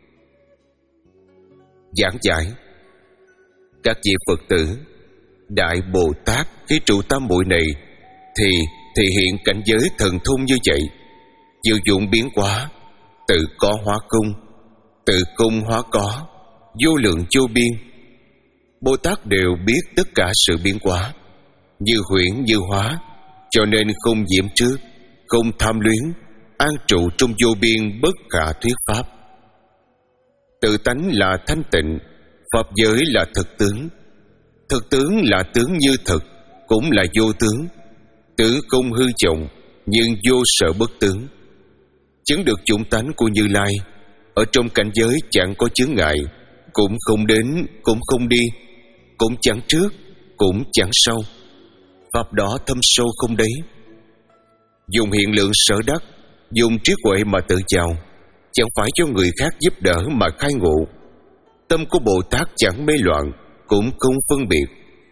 Giảng giải: các vị Phật tử, Đại Bồ Tát khi trụ tam muội này thì thì hiện cảnh giới thần thông như vậy, diệu dụng biến hóa, tự có hóa không, tự không hóa có, vô lượng vô biên. Bồ Tát đều biết tất cả sự biến hóa, như huyễn như hóa, cho nên không nhiễm trước, không tham luyến, an trụ trong vô biên bất khả thuyết pháp. Tự tánh là thanh tịnh, pháp giới là thực tướng. Thực tướng là tướng như thực, cũng là vô tướng. Tướng không hư vọng, nhưng vô sở bất tướng. Chứng được chủng tánh của Như Lai, ở trong cảnh giới chẳng có chướng ngại, cũng không đến, cũng không đi, cũng chẳng trước, cũng chẳng sau. Pháp đó thâm sâu không đấy. Dùng hiện lượng sở đắc, dùng trí huệ mà tự chào, chẳng phải cho người khác giúp đỡ mà khai ngộ. Tâm của Bồ Tát chẳng mê loạn, cũng không phân biệt.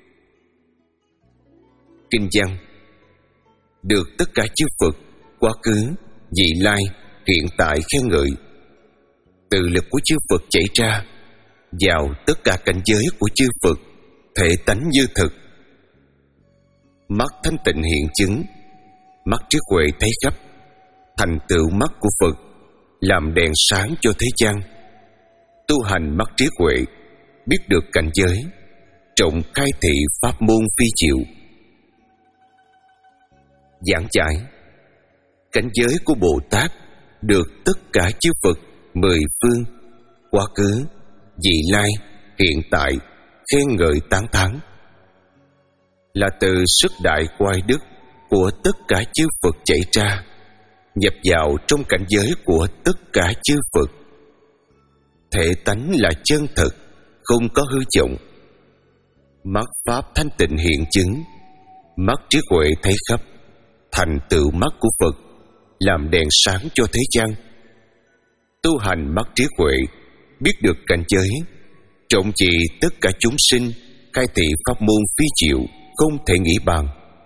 Kinh văn: được tất cả chư Phật, quá khứ, vị lai, hiện tại khen ngợi. Từ lực của chư Phật chảy ra vào tất cả cảnh giới của chư Phật, thể tánh như thực. Mắt thanh tịnh hiện chứng, mắt trí huệ thấy khắp, thành tựu mắt của Phật, làm đèn sáng cho thế gian. Tu hành mắt trí huệ, biết được cảnh giới, trọng khai thị pháp môn phi diệu. Giảng giải: cảnh giới của Bồ Tát được tất cả chư Phật mười phương, quá khứ, vị lai, hiện tại khen ngợi tán thán, là từ sức đại quay đức của tất cả chư Phật chảy ra, nhập vào trong cảnh giới của tất cả chư Phật. Thể tánh là chân thực, không có hư vọng. Mắt pháp thanh tịnh hiện chứng, mắt trí huệ thấy khắp, thành tựu mắt của Phật, làm đèn sáng cho thế gian. Tu hành mắt trí huệ, biết được cảnh giới, trọng trị tất cả chúng sinh, khai thị pháp môn phi diệu, không thể nghĩ bàn.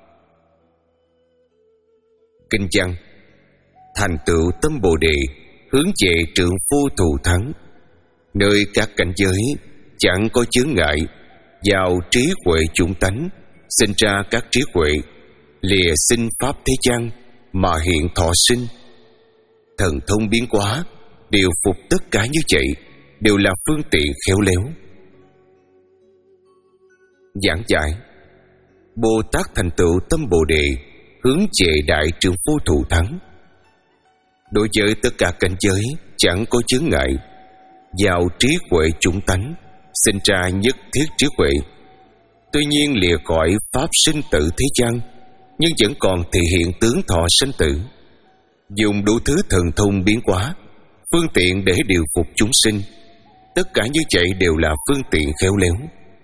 Kinh văn: thành tựu tâm Bồ Đề, hướng về trượng phu thù thắng, nơi các cảnh giới chẳng có chướng ngại, vào trí huệ chủng tánh, sinh ra các trí huệ, lìa sinh pháp thế gian mà hiện thọ sinh. Thần thông biến hóa, điều phục tất cả như vậy, đều là phương tiện khéo léo. Giảng giải: Bồ Tát thành tựu tâm Bồ Đề, hướng về đại trượng phu thù thắng. Đối với tất cả cảnh giới chẳng có chướng ngại, vào trí huệ chủng tánh, sinh ra nhất thiết trí huệ. Tuy nhiên lìa khỏi pháp sinh tử thế gian, nhưng vẫn còn thể hiện tướng thọ sinh tử, dùng đủ thứ thần thông biến hóa, phương tiện để điều phục chúng sinh. Tất cả như vậy đều là phương tiện khéo léo.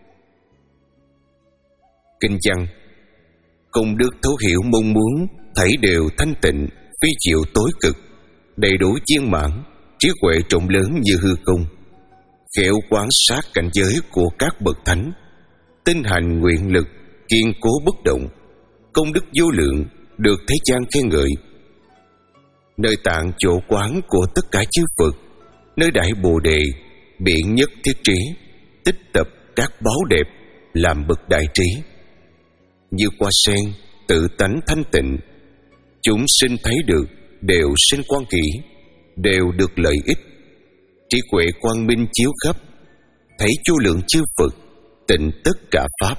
Kinh văn: công đức thấu hiểu mong muốn, thảy đều thanh tịnh, phi diệu tối cực, đầy đủ viên mãn, trí huệ trọng lớn như hư không, khéo quan sát cảnh giới của các bậc thánh, tinh hành nguyện lực, kiên cố bất động, công đức vô lượng, được thế gian khen ngợi. Nơi tạng chỗ quán của tất cả chư Phật, nơi đại Bồ Đề, biện nhất thiết trí, tích tập các báu đẹp, làm bậc đại trí. như hoa sen tự tánh thanh tịnh. Chúng sinh thấy được đều sinh quan hỷ, đều được lợi ích. Trí huệ quang minh chiếu khắp, thấy vô lượng chư Phật tịnh tất cả pháp.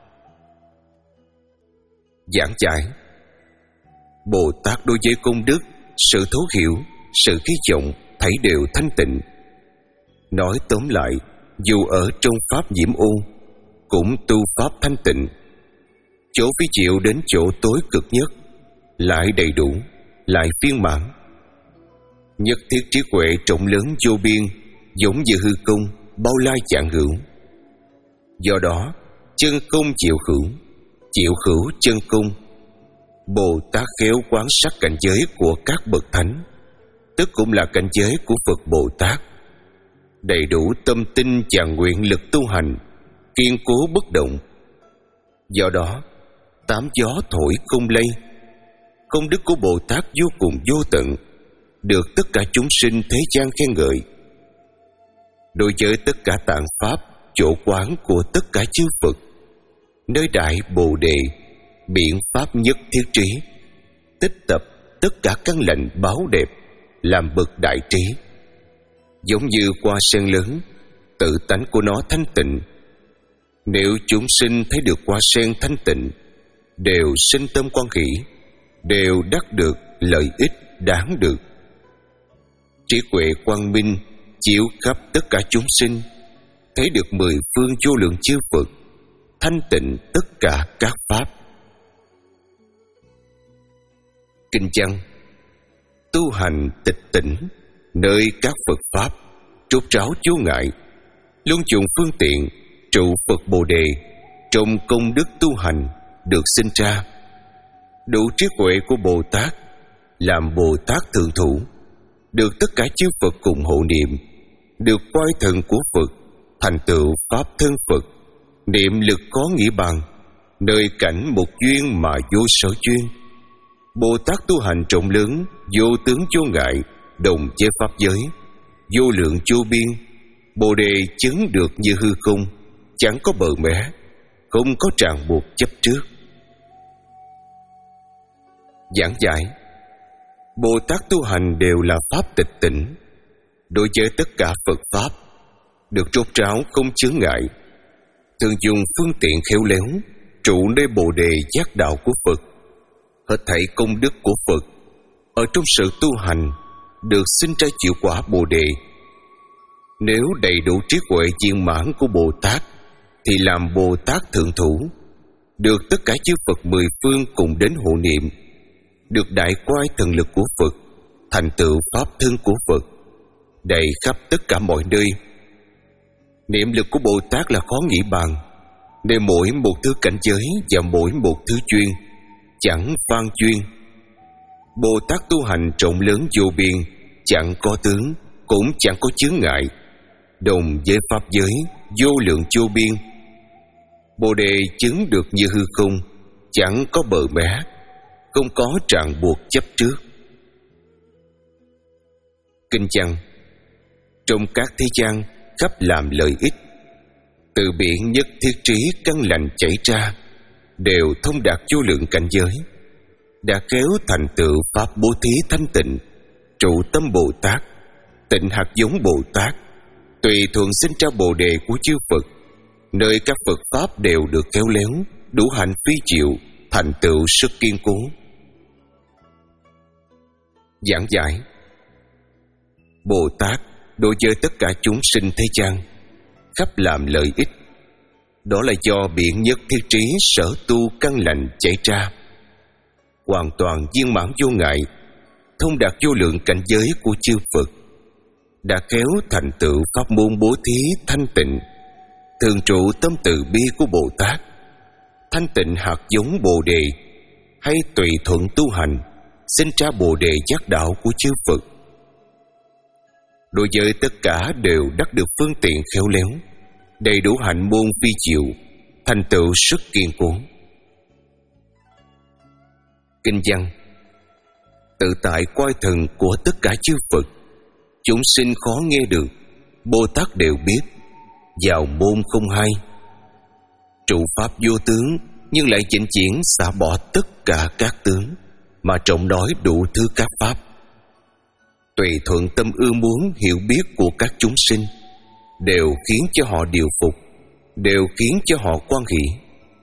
Giảng giải: Bồ Tát đối với công đức, sự thấu hiểu, sự khí vọng thấy đều thanh tịnh. Nói tóm lại, dù ở trong pháp nhiễm ô cũng tu pháp thanh tịnh. Chỗ vi diệu đến chỗ tối cực nhất, lại đầy đủ, lại viên mãn. Nhất thiết trí huệ trọng lớn vô biên, giống như hư không bao la vạn hữu. Do đó chân không chịu hữu, chịu hữu chân không. Bồ Tát khéo quán sát cảnh giới của các bậc thánh, tức cũng là cảnh giới của Phật Bồ Tát. Đầy đủ tâm tinh và nguyện lực tu hành, kiên cố bất động. Do đó tám gió thổi không lay. Công đức của Bồ Tát vô cùng vô tận, được tất cả chúng sinh thế gian khen ngợi. Đối với tất cả tạng pháp, chỗ quán của tất cả chư Phật, nơi đại Bồ Đề, biện pháp nhất thiết trí, tích tập tất cả căn lành báo đẹp, làm bậc đại trí. Giống như hoa sen lớn, tự tánh của nó thanh tịnh. Nếu chúng sinh thấy được hoa sen thanh tịnh, đều sinh tâm quan hỷ, đều đắc được lợi ích đáng được. Trí huệ quang minh chiếu khắp tất cả chúng sinh, thấy được mười phương vô lượng chư Phật, thanh tịnh tất cả các pháp. Kinh văn: Tu hành tịch tỉnh, nơi các Phật pháp, trút ráo vô ngại, luôn dùng phương tiện trụ Phật Bồ Đề, trong công đức tu hành được sinh ra. Đủ trí huệ của Bồ Tát, làm Bồ Tát thượng thủ, được tất cả chư Phật cùng hộ niệm, được quay thần của Phật, thành tựu pháp thân Phật, niệm lực khó nghĩ bằng, nơi cảnh một duyên mà vô sở duyên. Bồ Tát tu hành rộng lớn, vô tướng vô ngại, đồng với pháp giới, vô lượng vô biên. Bồ Đề chứng được như hư không, chẳng có bờ mé, không có ràng buộc chấp trước. Giảng giải: Bồ Tát tu hành đều là pháp tịch tỉnh. Đối với tất cả Phật pháp, được rốt ráo không chướng ngại, thường dùng phương tiện khéo léo, trụ nơi Bồ Đề giác đạo của Phật. Hết thảy công đức của Phật, ở trong sự tu hành, được sinh ra chịu quả Bồ Đề. Nếu đầy đủ trí huệ viên mãn của Bồ Tát, thì làm Bồ Tát thượng thủ, được tất cả chư Phật mười phương cùng đến hộ niệm, được đại quay thần lực của Phật, thành tựu pháp thân của Phật, đầy khắp tất cả mọi nơi. Niệm lực của Bồ Tát là khó nghĩ bàn, nơi mỗi một thứ cảnh giới và mỗi một thứ chuyên, chẳng phan chuyên. Bồ Tát tu hành rộng lớn vô biên, chẳng có tướng, cũng chẳng có chướng ngại, đồng với pháp giới vô lượng vô biên. Bồ Đề chứng được như hư không, chẳng có bờ mé, không có ràng buộc chấp trước. Kinh văn: Trong các thế gian khắp làm lợi ích, từ biển nhất thiết trí căn lành chảy ra, đều thông đạt vô lượng cảnh giới, đã kéo thành tựu pháp bố thí thanh tịnh, trụ tâm Bồ Tát, tịnh hạt giống Bồ Tát, tùy thuận sinh ra Bồ Đề của chư Phật, nơi các Phật pháp đều được khéo léo, đủ hạnh phi diệu, thành tựu sức kiên cố. Giảng giải: Bồ Tát đối với tất cả chúng sinh thế gian khắp làm lợi ích, đó là do biển nhất thiết trí sở tu căn lành chảy ra, hoàn toàn viên mãn vô ngại, thông đạt vô lượng cảnh giới của chư Phật, đã khéo thành tựu pháp môn bố thí thanh tịnh, thường trụ tâm từ bi của Bồ Tát, thanh tịnh hạt giống Bồ Đề, hay tùy thuận tu hành, sinh ra Bồ Đề giác đạo của chư Phật. Đối với tất cả đều đắc được phương tiện khéo léo, đầy đủ hạnh môn phi diệu, thành tựu sức kiên cố. Kinh văn: Tự tại quay thần của tất cả chư Phật, chúng sinh khó nghe được, Bồ Tát đều biết, vào môn không hay. Trụ pháp vô tướng, nhưng lại chỉnh chuyển xả bỏ tất cả các tướng, mà trọng nói đủ thứ các pháp, tùy thuận tâm ưa muốn hiểu biết của các chúng sinh, đều khiến cho họ điều phục, đều khiến cho họ hoan hỷ.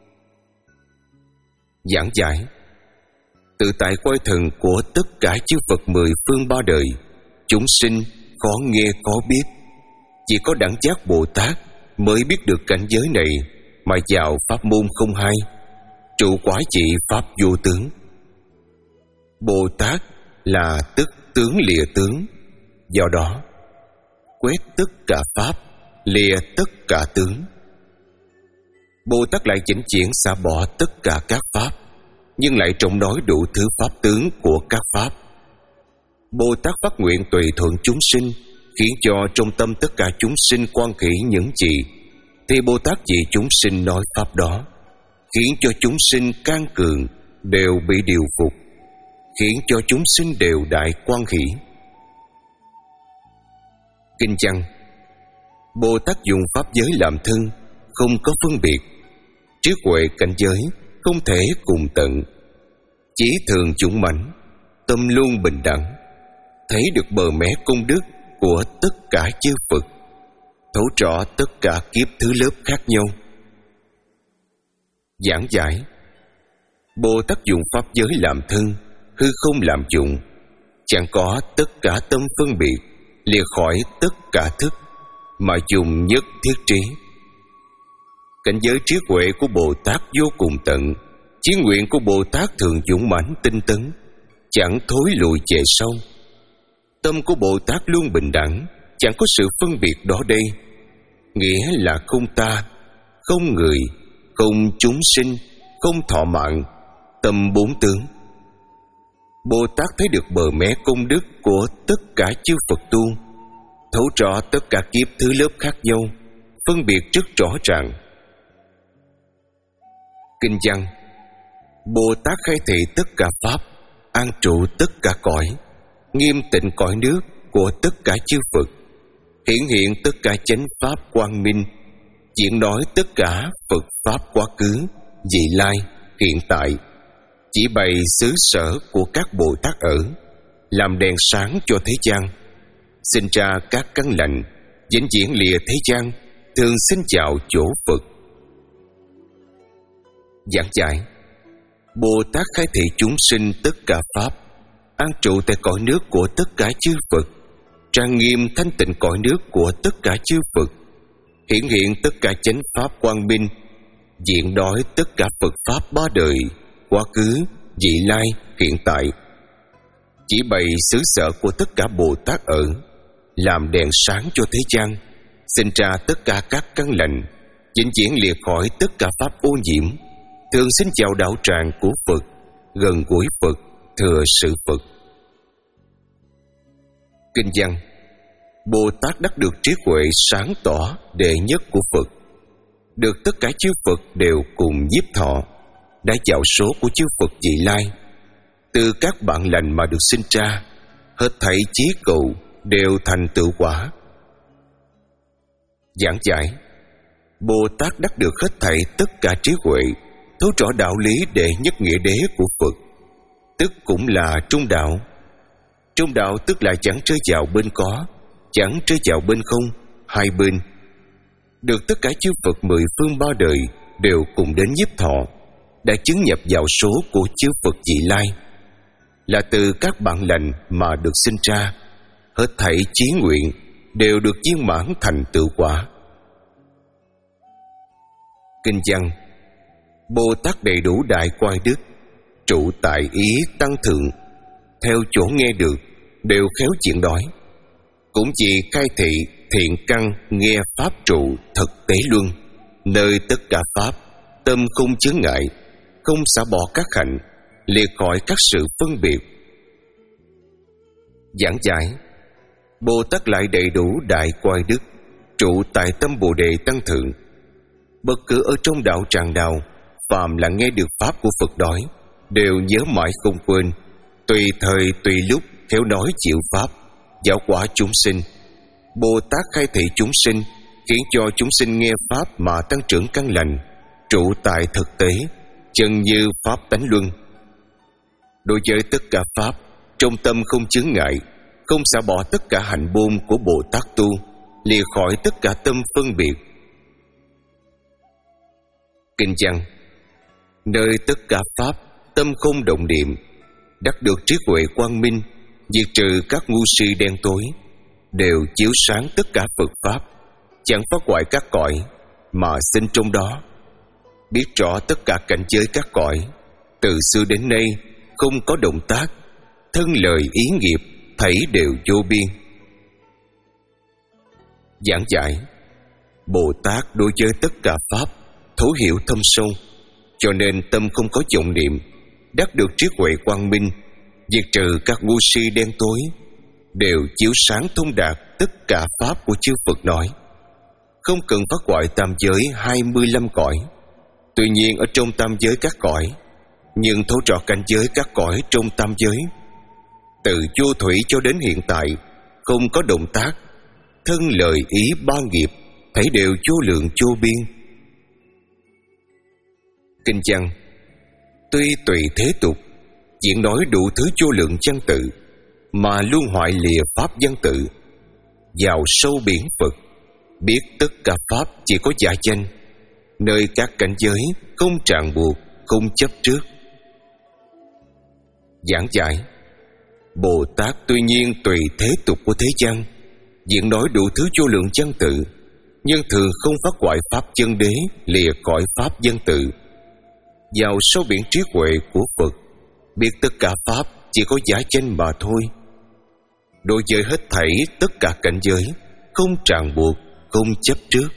Giảng giải: tự tại coi thường của tất cả chư Phật mười phương ba đời, chúng sinh khó nghe khó biết. Chỉ có đẳng giác Bồ Tát mới biết được cảnh giới này mà vào pháp môn không hai, trụ quả chỉ pháp vô tướng. Bồ Tát là tức tướng lìa tướng, do đó quét tất cả pháp, lìa tất cả tướng. Bồ Tát lại chỉnh chuyển xả bỏ tất cả các pháp, nhưng lại trọng nói đủ thứ pháp tướng của các pháp. Bồ Tát phát nguyện tùy thuận chúng sinh, khiến cho trong tâm tất cả chúng sinh quan khỉ những gì, thì Bồ Tát vì chúng sinh nói pháp đó, khiến cho chúng sinh can cường đều bị điều phục, khiến cho chúng sinh đều đại quan hỷ. Kinh văn: Bồ Tát dùng pháp giới làm thân, không có phân biệt, trí huệ cảnh giới không thể cùng tận, chỉ thường chủng mãnh, tâm luôn bình đẳng, thấy được bờ mé công đức của tất cả chư Phật, thấu rõ tất cả kiếp thứ lớp khác nhau. Giảng giải: Bồ Tát dùng pháp giới làm thân, hư không làm dụng, chẳng có tất cả tâm phân biệt, lìa khỏi tất cả thức, mà dùng nhất thiết trí. Cảnh giới trí huệ của Bồ Tát vô cùng tận, chí nguyện của Bồ Tát thường dũng mãnh tinh tấn, chẳng thối lùi về sau. Tâm của Bồ Tát luôn bình đẳng, chẳng có sự phân biệt đó đây, nghĩa là không ta, không người, không chúng sinh, không thọ mạng, tâm bốn tướng. Bồ Tát thấy được bờ mé công đức của tất cả chư Phật tu, thấu rõ tất cả kiếp thứ lớp khác nhau, phân biệt rất rõ ràng. Kinh văn: Bồ Tát khai thị tất cả pháp, an trụ tất cả cõi, nghiêm tịnh cõi nước của tất cả chư Phật, hiển hiện tất cả chánh pháp quang minh, diễn nói tất cả Phật pháp quá khứ, vị lai, hiện tại, chỉ bày xứ sở của các Bồ Tát ở, làm đèn sáng cho thế gian, sinh ra các căn lành, vĩnh viễn lìa thế gian, thường xin chào chỗ Phật. Giảng giải: Bồ Tát khai thị chúng sinh tất cả pháp, an trụ tại cõi nước của tất cả chư Phật, trang nghiêm thanh tịnh cõi nước của tất cả chư Phật, hiển hiện tất cả chánh pháp quang minh, diện đói tất cả Phật pháp ba đời, quá khứ, vị lai, hiện tại, chỉ bày xứ sở của tất cả Bồ Tát ở, làm đèn sáng cho thế gian, sinh ra tất cả các căn lành, vĩnh viễn lìa khỏi tất cả pháp ô nhiễm, thường xin chào đạo tràng của Phật, gần gũi Phật, thừa sự Phật. Kinh văn: Bồ Tát đắc được trí huệ sáng tỏ đệ nhất của Phật, được tất cả chư Phật đều cùng nhiếp thọ, đã vào số của chư Phật vị lai, từ các bạn lành mà được sinh ra, hết thảy chí cầu đều thành tựu quả. Giảng giải: Bồ Tát đắc được hết thảy tất cả trí huệ, thấu rõ đạo lý đệ nhất nghĩa đế của Phật, tức cũng là trung đạo. Trung đạo tức là chẳng rơi vào bên có, chẳng rơi vào bên không, hai bên. Được tất cả chư Phật mười phương ba đời đều cùng đến nhiếp thọ, đã chứng nhập vào số của chư Phật vị lai, là từ các bạn lành mà được sinh ra, hết thảy chí nguyện đều được viên mãn thành tựu quả. Kinh văn: Bồ Tát đầy đủ đại quay đức, trụ tại ý tăng thượng, theo chỗ nghe được đều khéo chuyện đói, cũng chỉ khai thị thiện căn nghe pháp trụ thực tế luân, nơi tất cả pháp tâm không chướng ngại, không xả bỏ các hạnh, liệt khỏi các sự phân biệt. Giảng giải: Bồ Tát lại đầy đủ đại quay đức, trụ tại tâm Bồ Đề tăng thượng, bất cứ ở trong đạo tràng đạo, phàm là nghe được pháp của Phật đói, đều nhớ mãi không quên, tùy thời tùy lúc khéo nói chịu pháp, giáo hóa chúng sinh. Bồ Tát khai thị chúng sinh, khiến cho chúng sinh nghe pháp mà tăng trưởng căn lành, trụ tại thực tế, chân như pháp tánh luân. Đối với tất cả pháp, trong tâm không chướng ngại, không xả bỏ tất cả hạnh môn của Bồ Tát tu, lìa khỏi tất cả tâm phân biệt. Kinh văn: nơi tất cả pháp, tâm không động niệm, đắc được trí huệ quang minh, diệt trừ các ngu si đen tối, đều chiếu sáng tất cả Phật pháp, chẳng phá hoại các cõi, mà sinh trong đó. Biết rõ tất cả cảnh giới các cõi, từ xưa đến nay không có động tác, thân lời ý nghiệp thảy đều vô biên. Giảng giải: Bồ Tát đối với tất cả pháp thấu hiểu thâm sâu, cho nên tâm không có vọng niệm, đắc được trí huệ quang minh, diệt trừ các ngu si đen tối, đều chiếu sáng thông đạt tất cả pháp của chư Phật nói. Không cần phát hoại tam giới hai mươi lăm cõi. Tuy nhiên ở trong tam giới các cõi, nhưng thấu rõ cảnh giới các cõi trong tam giới, từ vô thủy cho đến hiện tại, không có động tác, thân lời ý ba nghiệp thảy đều vô lượng vô biên. Kinh văn: tuy tùy thế tục, diễn nói đủ thứ vô lượng văn tự, mà luôn hoại lìa pháp văn tự. Vào sâu biển Phật, biết tất cả pháp chỉ có giả danh, nơi các cảnh giới không ràng buộc, không chấp trước. Giảng giải: Bồ Tát tuy nhiên tùy thế tục của thế gian, diễn nói đủ thứ vô lượng văn tự, nhưng thường không phát hoại pháp chân đế, lìa cõi pháp văn tự. Vào sâu biển trí huệ của Phật, biết tất cả pháp chỉ có giả danh mà thôi. Đối với hết thảy tất cả cảnh giới, không ràng buộc, không chấp trước.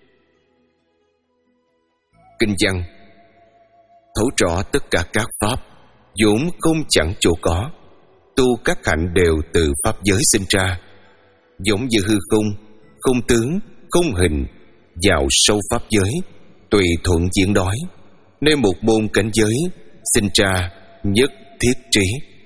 Kinh văn: thấu rõ tất cả các pháp, vốn không chẳng chỗ có, tu các hạnh đều từ pháp giới sinh ra, giống như hư không, không tướng, không hình, vào sâu pháp giới, tùy thuận diễn nói, nơi một môn cảnh giới sinh ra nhất thiết trí.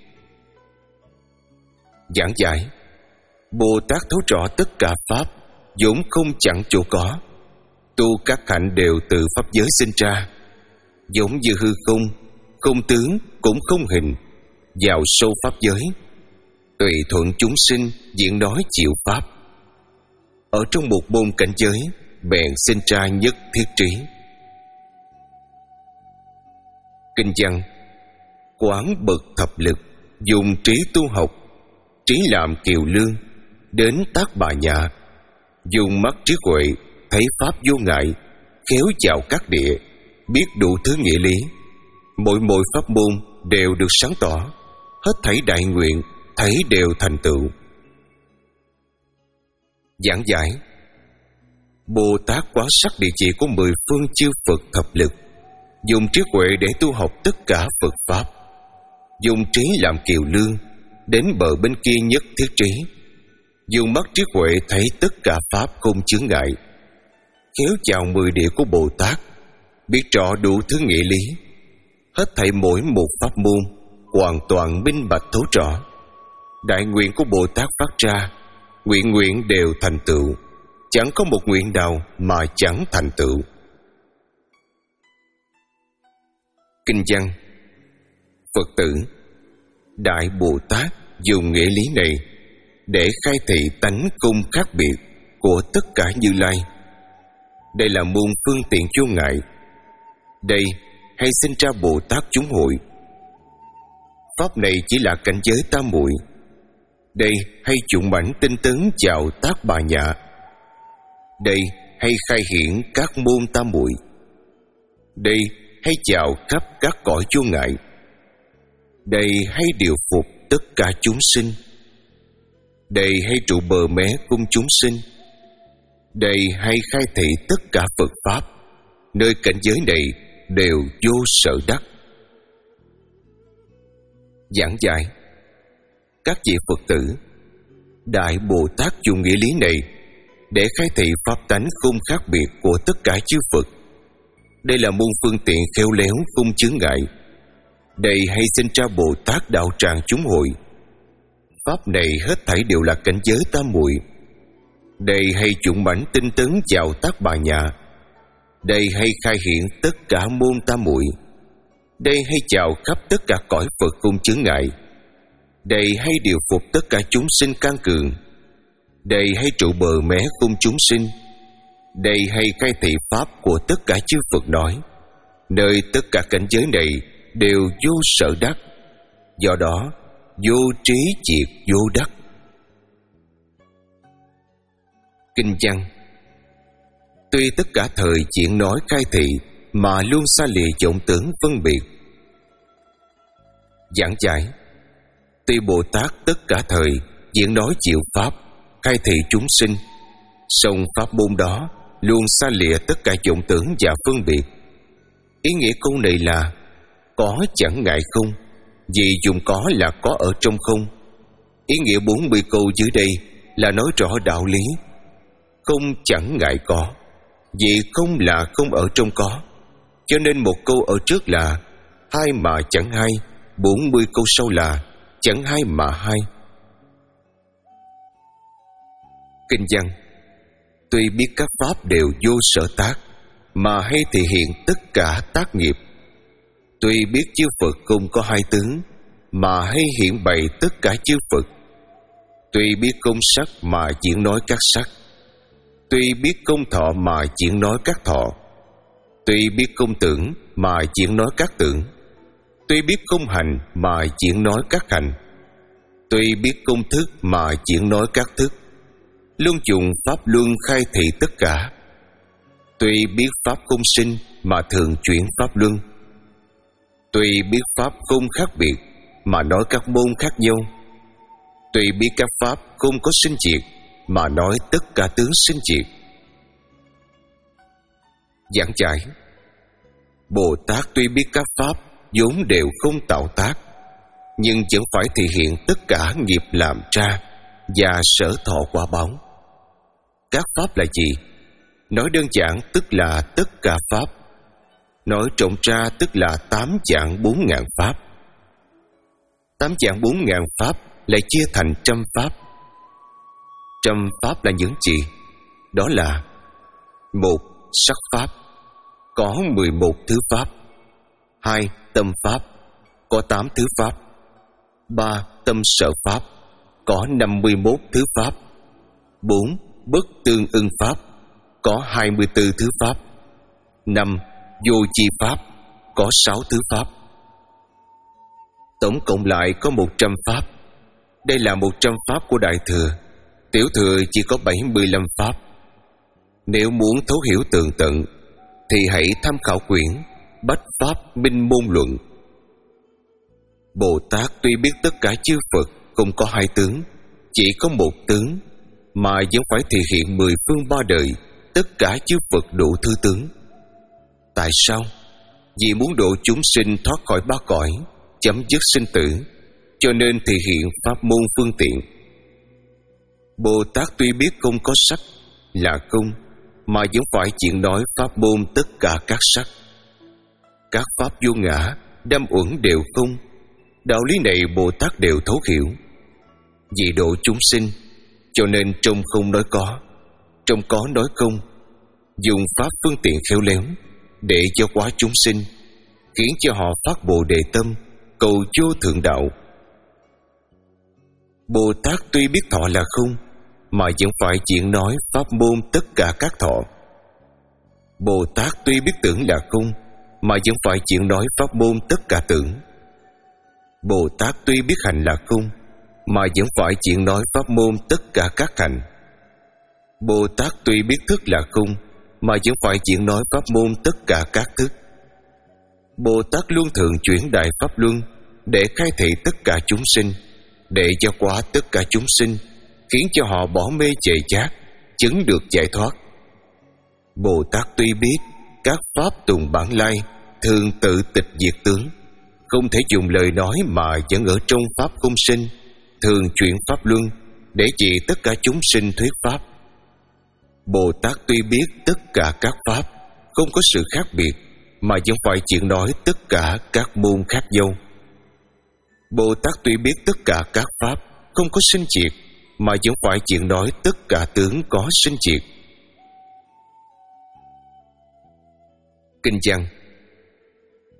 Giảng giải: Bồ Tát thấu rõ tất cả pháp, vốn không chẳng chỗ có, tu các hạnh đều từ pháp giới sinh ra, giống như hư không, không tướng, cũng không hình, vào sâu pháp giới, tùy thuận chúng sinh diễn nói chịu pháp. Ở trong một môn cảnh giới, bèn sinh ra nhất thiết trí. Kinh văn: quán bậc thập lực, dùng trí tu học, trí làm kiều lương, đến tác bà nhã, dùng mắt trí huệ thấy pháp vô ngại, khéo vào các địa, biết đủ thứ nghĩa lý, mỗi mỗi pháp môn đều được sáng tỏ, hết thảy đại nguyện thấy đều thành tựu. Giảng giải: Bồ Tát quán sát địa chỉ của mười phương chư Phật thập lực, dùng trí huệ để tu học tất cả Phật pháp, dùng trí làm kiều lương, đến bờ bên kia nhất thiết trí, dùng mắt trí huệ thấy tất cả pháp không chướng ngại, khéo vào mười địa của Bồ Tát, biết rõ đủ thứ nghĩa lý, hết thảy mỗi một pháp môn hoàn toàn minh bạch thấu rõ. Đại nguyện của Bồ Tát phát ra, nguyện nguyện đều thành tựu, chẳng có một nguyện nào mà chẳng thành tựu. Kinh văn: Phật tử, Đại Bồ Tát dùng nghĩa lý này để khai thị tánh không khác biệt của tất cả Như Lai. Đây là môn phương tiện vô ngại. Đây hay sinh ra Bồ Tát chúng hội. Pháp này chỉ là cảnh giới tam muội. Đây hay dụng mãnh tinh tấn vào tác bà nhã. Đây hay khai hiển các môn tam muội. Đây hay chào khắp các cõi vô ngại. Đây hay điều phục tất cả chúng sinh. Đây hay trụ bờ mé cung chúng sinh. Đây hay khai thị tất cả Phật pháp. Nơi cảnh giới này đều vô sở đắc. Giảng giải: các vị Phật tử, Đại Bồ Tát dùng nghĩa lý này để khai thị pháp tánh không khác biệt của tất cả chư Phật. Đây là môn phương tiện khéo léo không chướng ngại. Đây hay sinh ra Bồ Tát đạo tràng chúng hội. Pháp này hết thảy đều là cảnh giới tam muội. Đây hay dụng mãnh tinh tấn vào tác bà nhã. Đây hay khai hiện tất cả môn tam muội. đây hay chào khắp tất cả cõi Phật không chướng ngại, đây hay điều phục tất cả chúng sinh can cường, đây hay trụ bờ mé không chúng sinh, đây hay khai thị pháp của tất cả chư Phật nói, nơi tất cả cảnh giới này đều vô sở đắc, do đó vô trí diệt vô đắc. Kinh văn: tuy tất cả thời chuyện nói khai thị, mà luôn xa lìa vọng tưởng phân biệt. Giảng giải: tuy Bồ Tát tất cả thời diễn nói diệu pháp, khai thị chúng sinh, song pháp môn đó luôn xa lìa tất cả vọng tưởng và phân biệt. Ý nghĩa câu này là có chẳng ngại không, vì dùng có là có ở trong không. Ý nghĩa bốn mươi câu dưới đây là nói rõ đạo lý không chẳng ngại có, vì không là không ở trong có. Cho nên một câu ở trước là hai mà chẳng hai, bốn mươi câu sau là chẳng hai mà hai. Kinh văn: tuy biết các pháp đều vô sở tác, mà hay thể hiện tất cả tác nghiệp. Tuy biết chư Phật không có hai tướng, mà hay hiện bày tất cả chư Phật. Tuy biết công sắc mà diễn nói các sắc. Tuy biết công thọ mà diễn nói các thọ. Tuy biết công tưởng mà diễn nói các tưởng. Tuy biết công hành mà diễn nói các hành. Tuy biết công thức mà diễn nói các thức. Luôn dùng pháp luân khai thị tất cả. Tuy biết pháp không sinh mà thường chuyển pháp luân. Tuy biết pháp không khác biệt mà nói các môn khác nhau. Tuy biết các pháp không có sinh diệt mà nói tất cả tướng sinh diệt. Giảng giải: Bồ Tát tuy biết các pháp vốn đều không tạo tác, nhưng vẫn phải thể hiện tất cả nghiệp làm ra và sở thọ quả báo. Các pháp là gì? Nói đơn giản tức là tất cả pháp. Nói rộng ra tức là tám vạn bốn ngàn pháp. Tám vạn bốn ngàn pháp lại chia thành trăm pháp. Trăm pháp là những gì? Đó là: một. Sắc pháp, có mười một thứ pháp. Hai. Tâm pháp, có tám thứ pháp. Ba. Tâm sở pháp, có năm mươi mốt thứ pháp. Bốn. Bất tương ưng pháp, có hai mươi tư thứ pháp. Năm. Vô chi pháp, có sáu thứ pháp. Tổng cộng lại có một trăm pháp. Đây là một trăm pháp của Đại Thừa. Tiểu Thừa chỉ có bảy mươi lăm pháp. Nếu muốn thấu hiểu tường tận thì hãy tham khảo quyển Bách Pháp Minh Môn Luận. Bồ Tát tuy biết tất cả chư Phật không có hai tướng, chỉ có một tướng, mà vẫn phải thể hiện mười phương ba đời tất cả chư Phật đủ thứ tướng. Tại sao? Vì muốn độ chúng sinh thoát khỏi ba cõi, chấm dứt sinh tử, cho nên thể hiện pháp môn phương tiện. Bồ Tát tuy biết không có sắc là không, mà vẫn phải chuyện nói pháp môn tất cả các sắc. Các pháp vô ngã, đam uẩn đều không. Đạo lý này Bồ Tát đều thấu hiểu. Vì độ chúng sinh, cho nên trong không nói có, trong có nói không, dùng pháp phương tiện khéo léo để cho quá chúng sinh, khiến cho họ phát Bồ Đề tâm, cầu vô thượng đạo. Bồ Tát tuy biết thọ là không, mà vẫn phải chuyện nói pháp môn tất cả các thọ. Bồ Tát tuy biết tưởng là không, mà vẫn phải chuyện nói pháp môn tất cả tưởng. Bồ Tát tuy biết hành là không, mà vẫn phải chuyện nói pháp môn tất cả các hành. Bồ Tát tuy biết thức là không, mà vẫn phải chuyện nói pháp môn tất cả các thức. Bồ Tát luôn thường chuyển đại pháp luân để khai thị tất cả chúng sinh, để cho quá tất cả chúng sinh, khiến cho họ bỏ mê chệ chát, chứng được giải thoát. Bồ Tát tuy biết các pháp tùng bản lai thường tự tịch diệt tướng, không thể dùng lời nói mà vẫn ở trong pháp không sinh, thường chuyển pháp luân để chỉ tất cả chúng sinh thuyết pháp. Bồ Tát tuy biết tất cả các pháp không có sự khác biệt, mà vẫn phải chuyện nói tất cả các môn khác nhau. Bồ Tát tuy biết tất cả các pháp không có sinh diệt, mà vẫn phải chuyện nói tất cả tướng có sinh diệt. Kinh văn: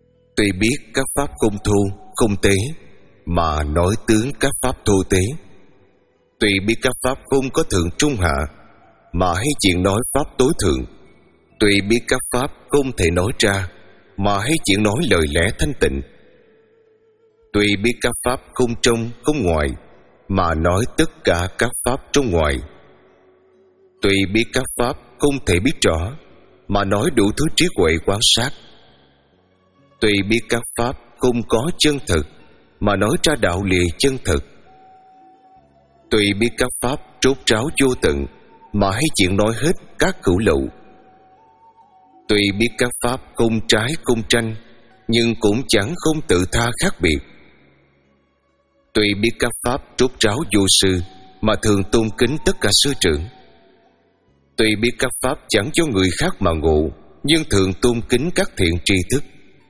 Tuy biết các pháp không thu, không tế, mà nói tướng các pháp thô tế. Tuy biết các pháp không có thượng trung hạ, mà hay chuyện nói pháp tối thượng. Tuy biết các pháp không thể nói ra, mà hay chuyện nói lời lẽ thanh tịnh. Tuy biết các pháp không trong không ngoài, mà nói tất cả các pháp trong ngoài. Tuy biết các pháp không thể biết rõ, mà nói đủ thứ trí huệ quan sát. Tuy biết các pháp không có chân thực, mà nói ra đạo lìa chân thực. Tuy biết các pháp trốt ráo vô tận, mà hay chuyện nói hết các hữu lậu. Tuy biết các pháp không trái không tranh, nhưng cũng chẳng không tự tha khác biệt. Tuy biết các pháp trốt ráo vô sư, mà thường tôn kính tất cả sư trưởng. Tuy biết các pháp chẳng cho người khác mà ngộ, nhưng thường tôn kính các thiện tri thức.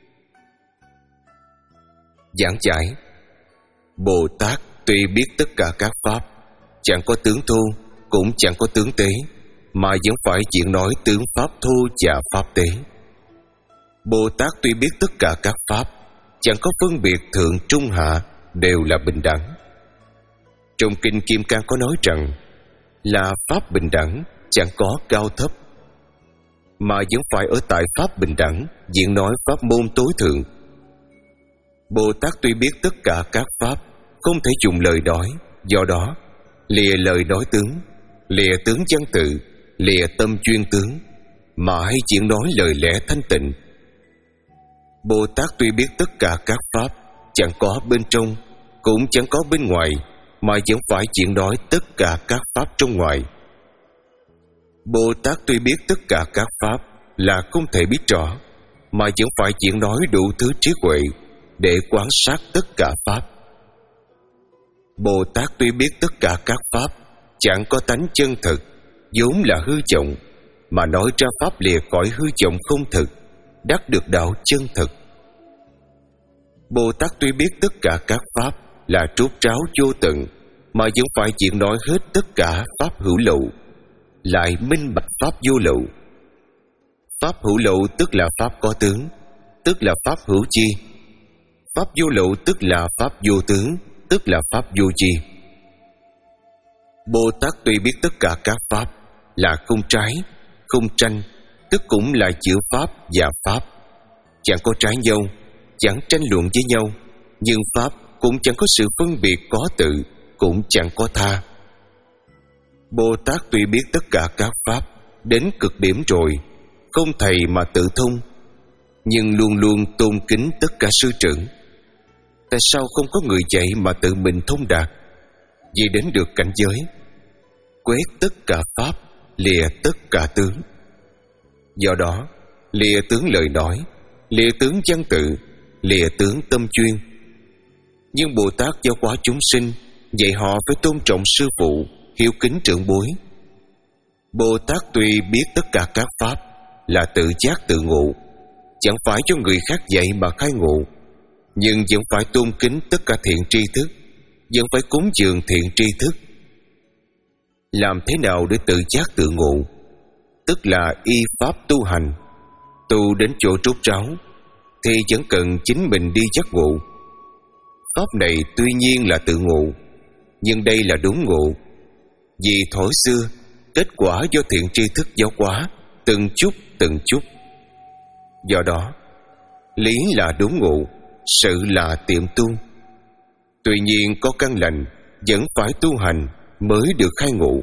Giảng giải: Bồ Tát tuy biết tất cả các pháp, chẳng có tướng thô, cũng chẳng có tướng tế, mà vẫn phải chuyện nói tướng pháp thô và pháp tế. Bồ Tát tuy biết tất cả các pháp, chẳng có phân biệt thượng trung hạ, đều là bình đẳng. Trong Kinh Kim Cang có nói rằng là pháp bình đẳng, chẳng có cao thấp, mà vẫn phải ở tại pháp bình đẳng, diễn nói pháp môn tối thượng. Bồ Tát tuy biết tất cả các pháp, không thể dùng lời nói, do đó lìa lời nói tướng, lìa tướng văn tự, lìa tâm chuyên tướng, mà hay chuyện nói lời lẽ thanh tịnh. Bồ Tát tuy biết tất cả các pháp, chẳng có bên trong, cũng chẳng có bên ngoài, mà vẫn phải chuyện nói tất cả các pháp trong ngoài. Bồ Tát tuy biết tất cả các pháp là không thể biết rõ, mà vẫn phải chuyện nói đủ thứ trí huệ để quan sát tất cả pháp. Bồ Tát tuy biết tất cả các pháp chẳng có tánh chân thực, vốn là hư vọng, mà nói ra pháp lìa khỏi hư vọng không thực, đắc được đạo chân thực. Bồ Tát tuy biết tất cả các pháp là trốt ráo vô tận, mà vẫn phải chuyện nói hết tất cả pháp hữu lậu, lại minh bạch pháp vô lậu. Pháp hữu lậu tức là pháp có tướng, tức là pháp hữu chi. Pháp vô lậu tức là pháp vô tướng, tức là pháp vô chi. Bồ Tát tuy biết tất cả các pháp là không trái, không tranh, tức cũng là chữ pháp và pháp, chẳng có trái nhau, chẳng tranh luận với nhau, nhưng pháp cũng chẳng có sự phân biệt có tự, cũng chẳng có tha. Bồ Tát tuy biết tất cả các pháp đến cực điểm rồi, không thầy mà tự thông, nhưng luôn luôn tôn kính tất cả sư trưởng. Tại sao không có người dạy mà tự mình thông đạt? Vì đến được cảnh giới quét tất cả pháp, lìa tất cả tướng. Do đó lìa tướng lời nói, lìa tướng văn tự, lìa tướng tâm chuyên. Nhưng Bồ Tát giáo hóa chúng sinh, dạy họ phải tôn trọng sư phụ, hiếu kính trưởng bối. Bồ Tát tuy biết tất cả các pháp là tự giác tự ngộ, chẳng phải cho người khác dạy mà khai ngộ, nhưng vẫn phải tôn kính tất cả thiện tri thức, vẫn phải cúng dường thiện tri thức. Làm thế nào để tự giác tự ngộ? Tức là y pháp tu hành. Tu đến chỗ trốt ráo thì vẫn cần chính mình đi giác ngộ. Pháp này tuy nhiên là tự ngộ, nhưng đây là đúng ngộ. Vì thổi xưa, kết quả do thiện tri thức giáo hóa từng chút từng chút. Do đó lý là đúng ngộ, sự là tiệm tu. Tuy nhiên có căn lành, vẫn phải tu hành mới được khai ngộ.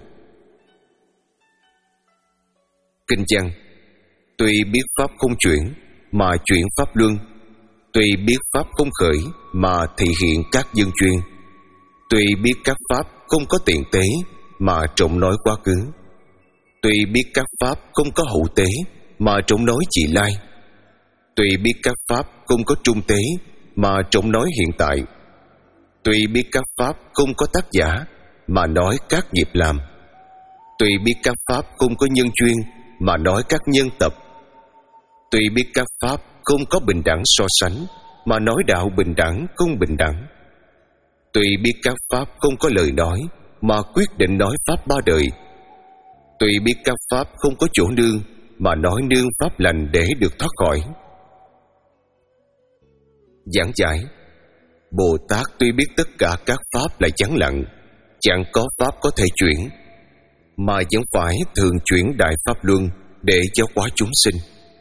Kinh văn: Tuy biết pháp không chuyển, mà chuyển pháp luân. Tuy biết pháp không khởi, mà thị hiện các dân chuyên. Tuy biết các pháp không có tiền tế, mà trọng nói quá khứ. Tuy biết các pháp không có hậu tế, mà trọng nói vị lai. Tuy biết các pháp không có trung tế, mà trọng nói hiện tại. Tuy biết các pháp không có tác giả, mà nói các nghiệp làm. Tuy biết các pháp không có nhân chuyên, mà nói các nhân tập. Tuy biết các pháp không có bình đẳng so sánh, mà nói đạo bình đẳng không bình đẳng. Tuy biết các pháp không có lời nói, mà quyết định nói pháp ba đời. Tuy biết các pháp không có chỗ nương, mà nói nương pháp lành để được thoát khỏi. Giảng giải: Bồ Tát tuy biết tất cả các pháp là vắng lặng, chẳng có pháp có thể chuyển, mà vẫn phải thường chuyển đại pháp luân để giáo hóa chúng sinh.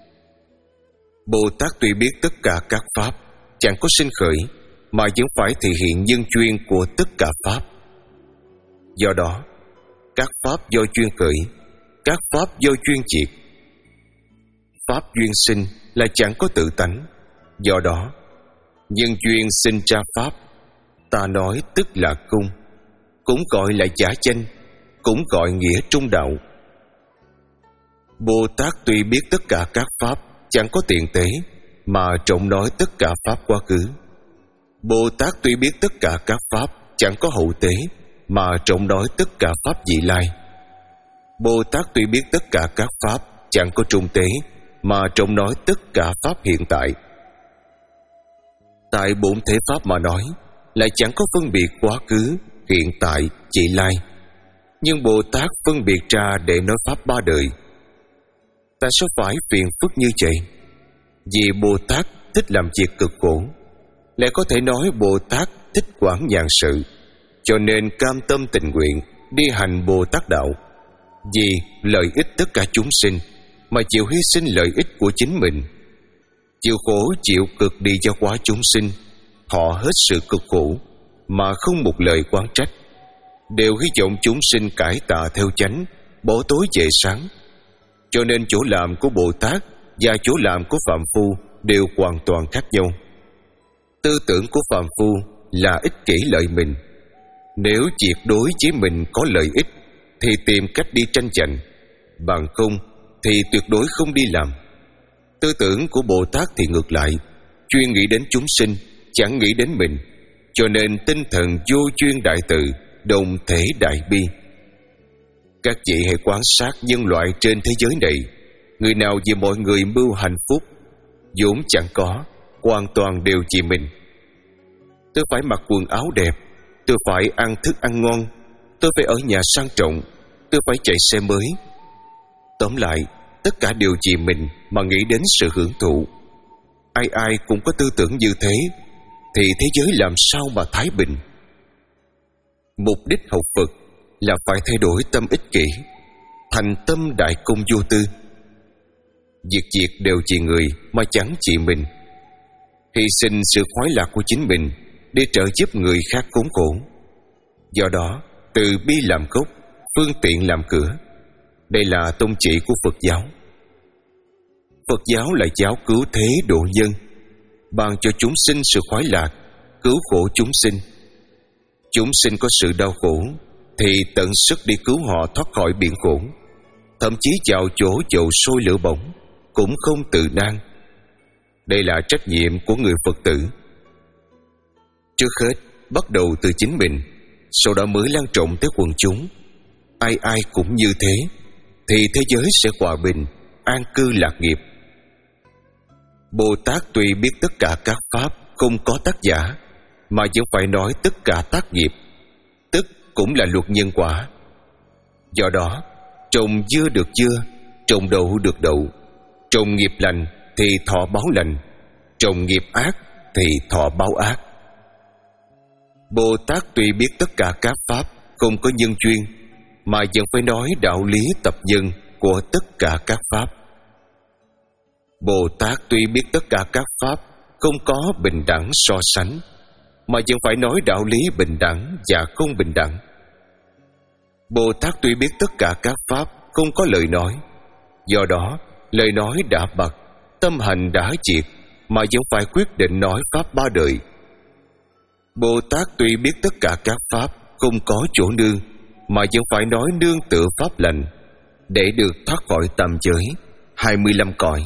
Bồ Tát tuy biết tất cả các pháp chẳng có sinh khởi, mà vẫn phải thể hiện nhân duyên của tất cả pháp. Do đó, các pháp do duyên khởi, các pháp do duyên diệt. Pháp duyên sinh là chẳng có tự tánh. Do đó, nhân duyên sinh ra pháp, ta nói tức là cung, cũng gọi là giả chánh, cũng gọi nghĩa trung đạo. Bồ Tát tuy biết tất cả các pháp chẳng có tiền tế, mà trọng nói tất cả pháp quá khứ. Bồ Tát tuy biết tất cả các pháp chẳng có hậu tế, mà trọng nói tất cả pháp vị lai. Bồ Tát tuy biết tất cả các pháp chẳng có trung tế, mà trọng nói tất cả pháp hiện tại. Tại bốn thế pháp mà nói là chẳng có phân biệt quá khứ, hiện tại, vị lai. Nhưng Bồ Tát phân biệt ra để nói pháp ba đời. Tại sao phải phiền phức như vậy? Vì Bồ Tát thích làm việc cực khổ, lại có thể nói Bồ Tát thích quản nhàn sự, cho nên cam tâm tình nguyện đi hành Bồ Tát đạo, vì lợi ích tất cả chúng sinh mà chịu hy sinh lợi ích của chính mình, chịu khổ chịu cực đi giáo hóa chúng sinh. Họ hết sự cực khổ mà không một lời oán trách, đều hy vọng chúng sinh cải tà theo chánh, bỏ tối về sáng. Cho nên chỗ làm của Bồ Tát và chỗ làm của phàm phu đều hoàn toàn khác nhau. Tư tưởng của phàm phu là ích kỷ lợi mình. Nếu tuyệt đối với mình có lợi ích thì tìm cách đi tranh giành, bằng không thì tuyệt đối không đi làm. Tư tưởng của Bồ Tát thì ngược lại, chuyên nghĩ đến chúng sinh, chẳng nghĩ đến mình. Cho nên tinh thần vô chuyên đại từ, đồng thể đại bi. Các vị hãy quan sát nhân loại trên thế giới này, người nào vì mọi người mưu hạnh phúc, vốn chẳng có, hoàn toàn đều vì mình. Tôi phải mặc quần áo đẹp, tôi phải ăn thức ăn ngon, tôi phải ở nhà sang trọng, tôi phải chạy xe mới. Tóm lại, tất cả đều vì mình mà nghĩ đến sự hưởng thụ. Ai ai cũng có tư tưởng như thế, thì thế giới làm sao mà thái bình? Mục đích học Phật là phải thay đổi tâm ích kỷ, thành tâm đại công vô tư. Việc việc đều vì người mà chẳng vì mình, hy sinh sự khoái lạc của chính mình để trợ giúp người khác khốn khổ. Do đó, từ bi làm gốc, phương tiện làm cửa. Đây là tông chỉ của Phật giáo. Phật giáo là giáo cứu thế độ nhân, ban cho chúng sinh sự khoái lạc, cứu khổ chúng sinh. Chúng sinh có sự đau khổ thì tận sức đi cứu họ thoát khỏi biển khổ, thậm chí vào chỗ dầu sôi lửa bỏng cũng không từ nan. Đây là trách nhiệm của người Phật tử. Trước hết bắt đầu từ chính mình, sau đó mới lan rộng tới quần chúng. Ai ai cũng như thế thì thế giới sẽ hòa bình, an cư lạc nghiệp. Bồ Tát tuy biết tất cả các pháp không có tác giả, mà vẫn phải nói tất cả tác nghiệp, tức cũng là luật nhân quả. Do đó, trồng dưa được dưa, trồng đậu được đậu. Trồng nghiệp lành thì thọ báo lành, trồng nghiệp ác thì thọ báo ác. Bồ Tát tuy biết tất cả các pháp không có nhân duyên, mà vẫn phải nói đạo lý tập nhân của tất cả các pháp. Bồ Tát tuy biết tất cả các pháp không có bình đẳng so sánh, mà vẫn phải nói đạo lý bình đẳng và không bình đẳng. Bồ Tát tuy biết tất cả các pháp không có lời nói, do đó lời nói đã bật, tâm hành đã diệt, mà vẫn phải quyết định nói pháp ba đời. Bồ Tát tuy biết tất cả các pháp không có chỗ nương, mà vẫn phải nói nương tựa pháp lành, để được thoát khỏi tam giới hai mươi lăm cõi.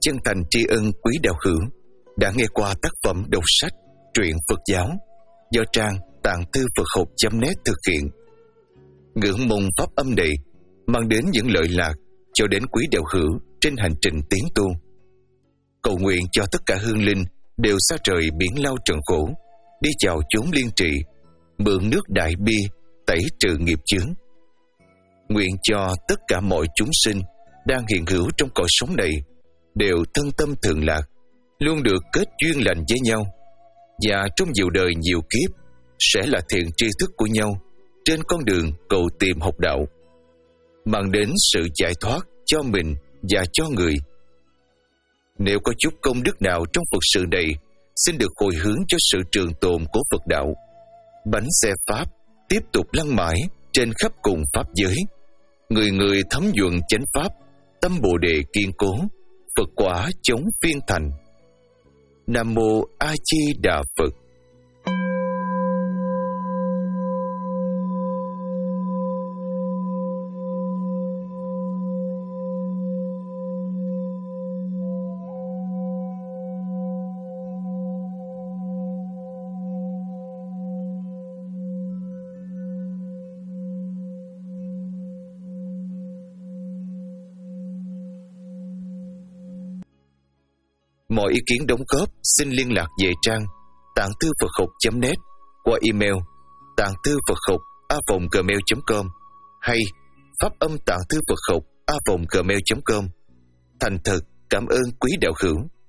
chân thành tri ân quý đạo hữu đã nghe qua tác phẩm đọc sách truyện Phật giáo do trang tạng thư Phật học chấm net thực hiện. Ngưỡng mong pháp âm này mang đến những lợi lạc cho đến quý đạo hữu trên hành trình tiến tu. Cầu nguyện cho tất cả hương linh đều xa trời biển lao trần khổ, đi chào chốn liên trị, mượn nước đại bi tẩy trừ nghiệp chướng. Nguyện cho tất cả mọi chúng sinh đang hiện hữu trong cõi sống này đều thân tâm thường lạc, luôn được kết duyên lành với nhau, và trong nhiều đời nhiều kiếp sẽ là thiện tri thức của nhau trên con đường cầu tìm học đạo, mang đến sự giải thoát cho mình và cho người. Nếu có chút công đức nào trong Phật sự này, xin được hồi hướng cho sự trường tồn của Phật đạo. Bánh xe Pháp tiếp tục lăn mãi trên khắp cùng Pháp giới. Người người thấm nhuận chánh Pháp, tâm Bồ Đề kiên cố, Phật quả chống phiên thành. Nam Mô A Di Đà Phật. Mọi ý kiến đóng góp xin liên lạc về trang tạng thư Phật học chấm net qua email tạng thư Phật học a vòng gmail chấm com hay pháp âm tạng thư Phật học a vòng gmail chấm com. Thành thật cảm ơn quý đạo hữu.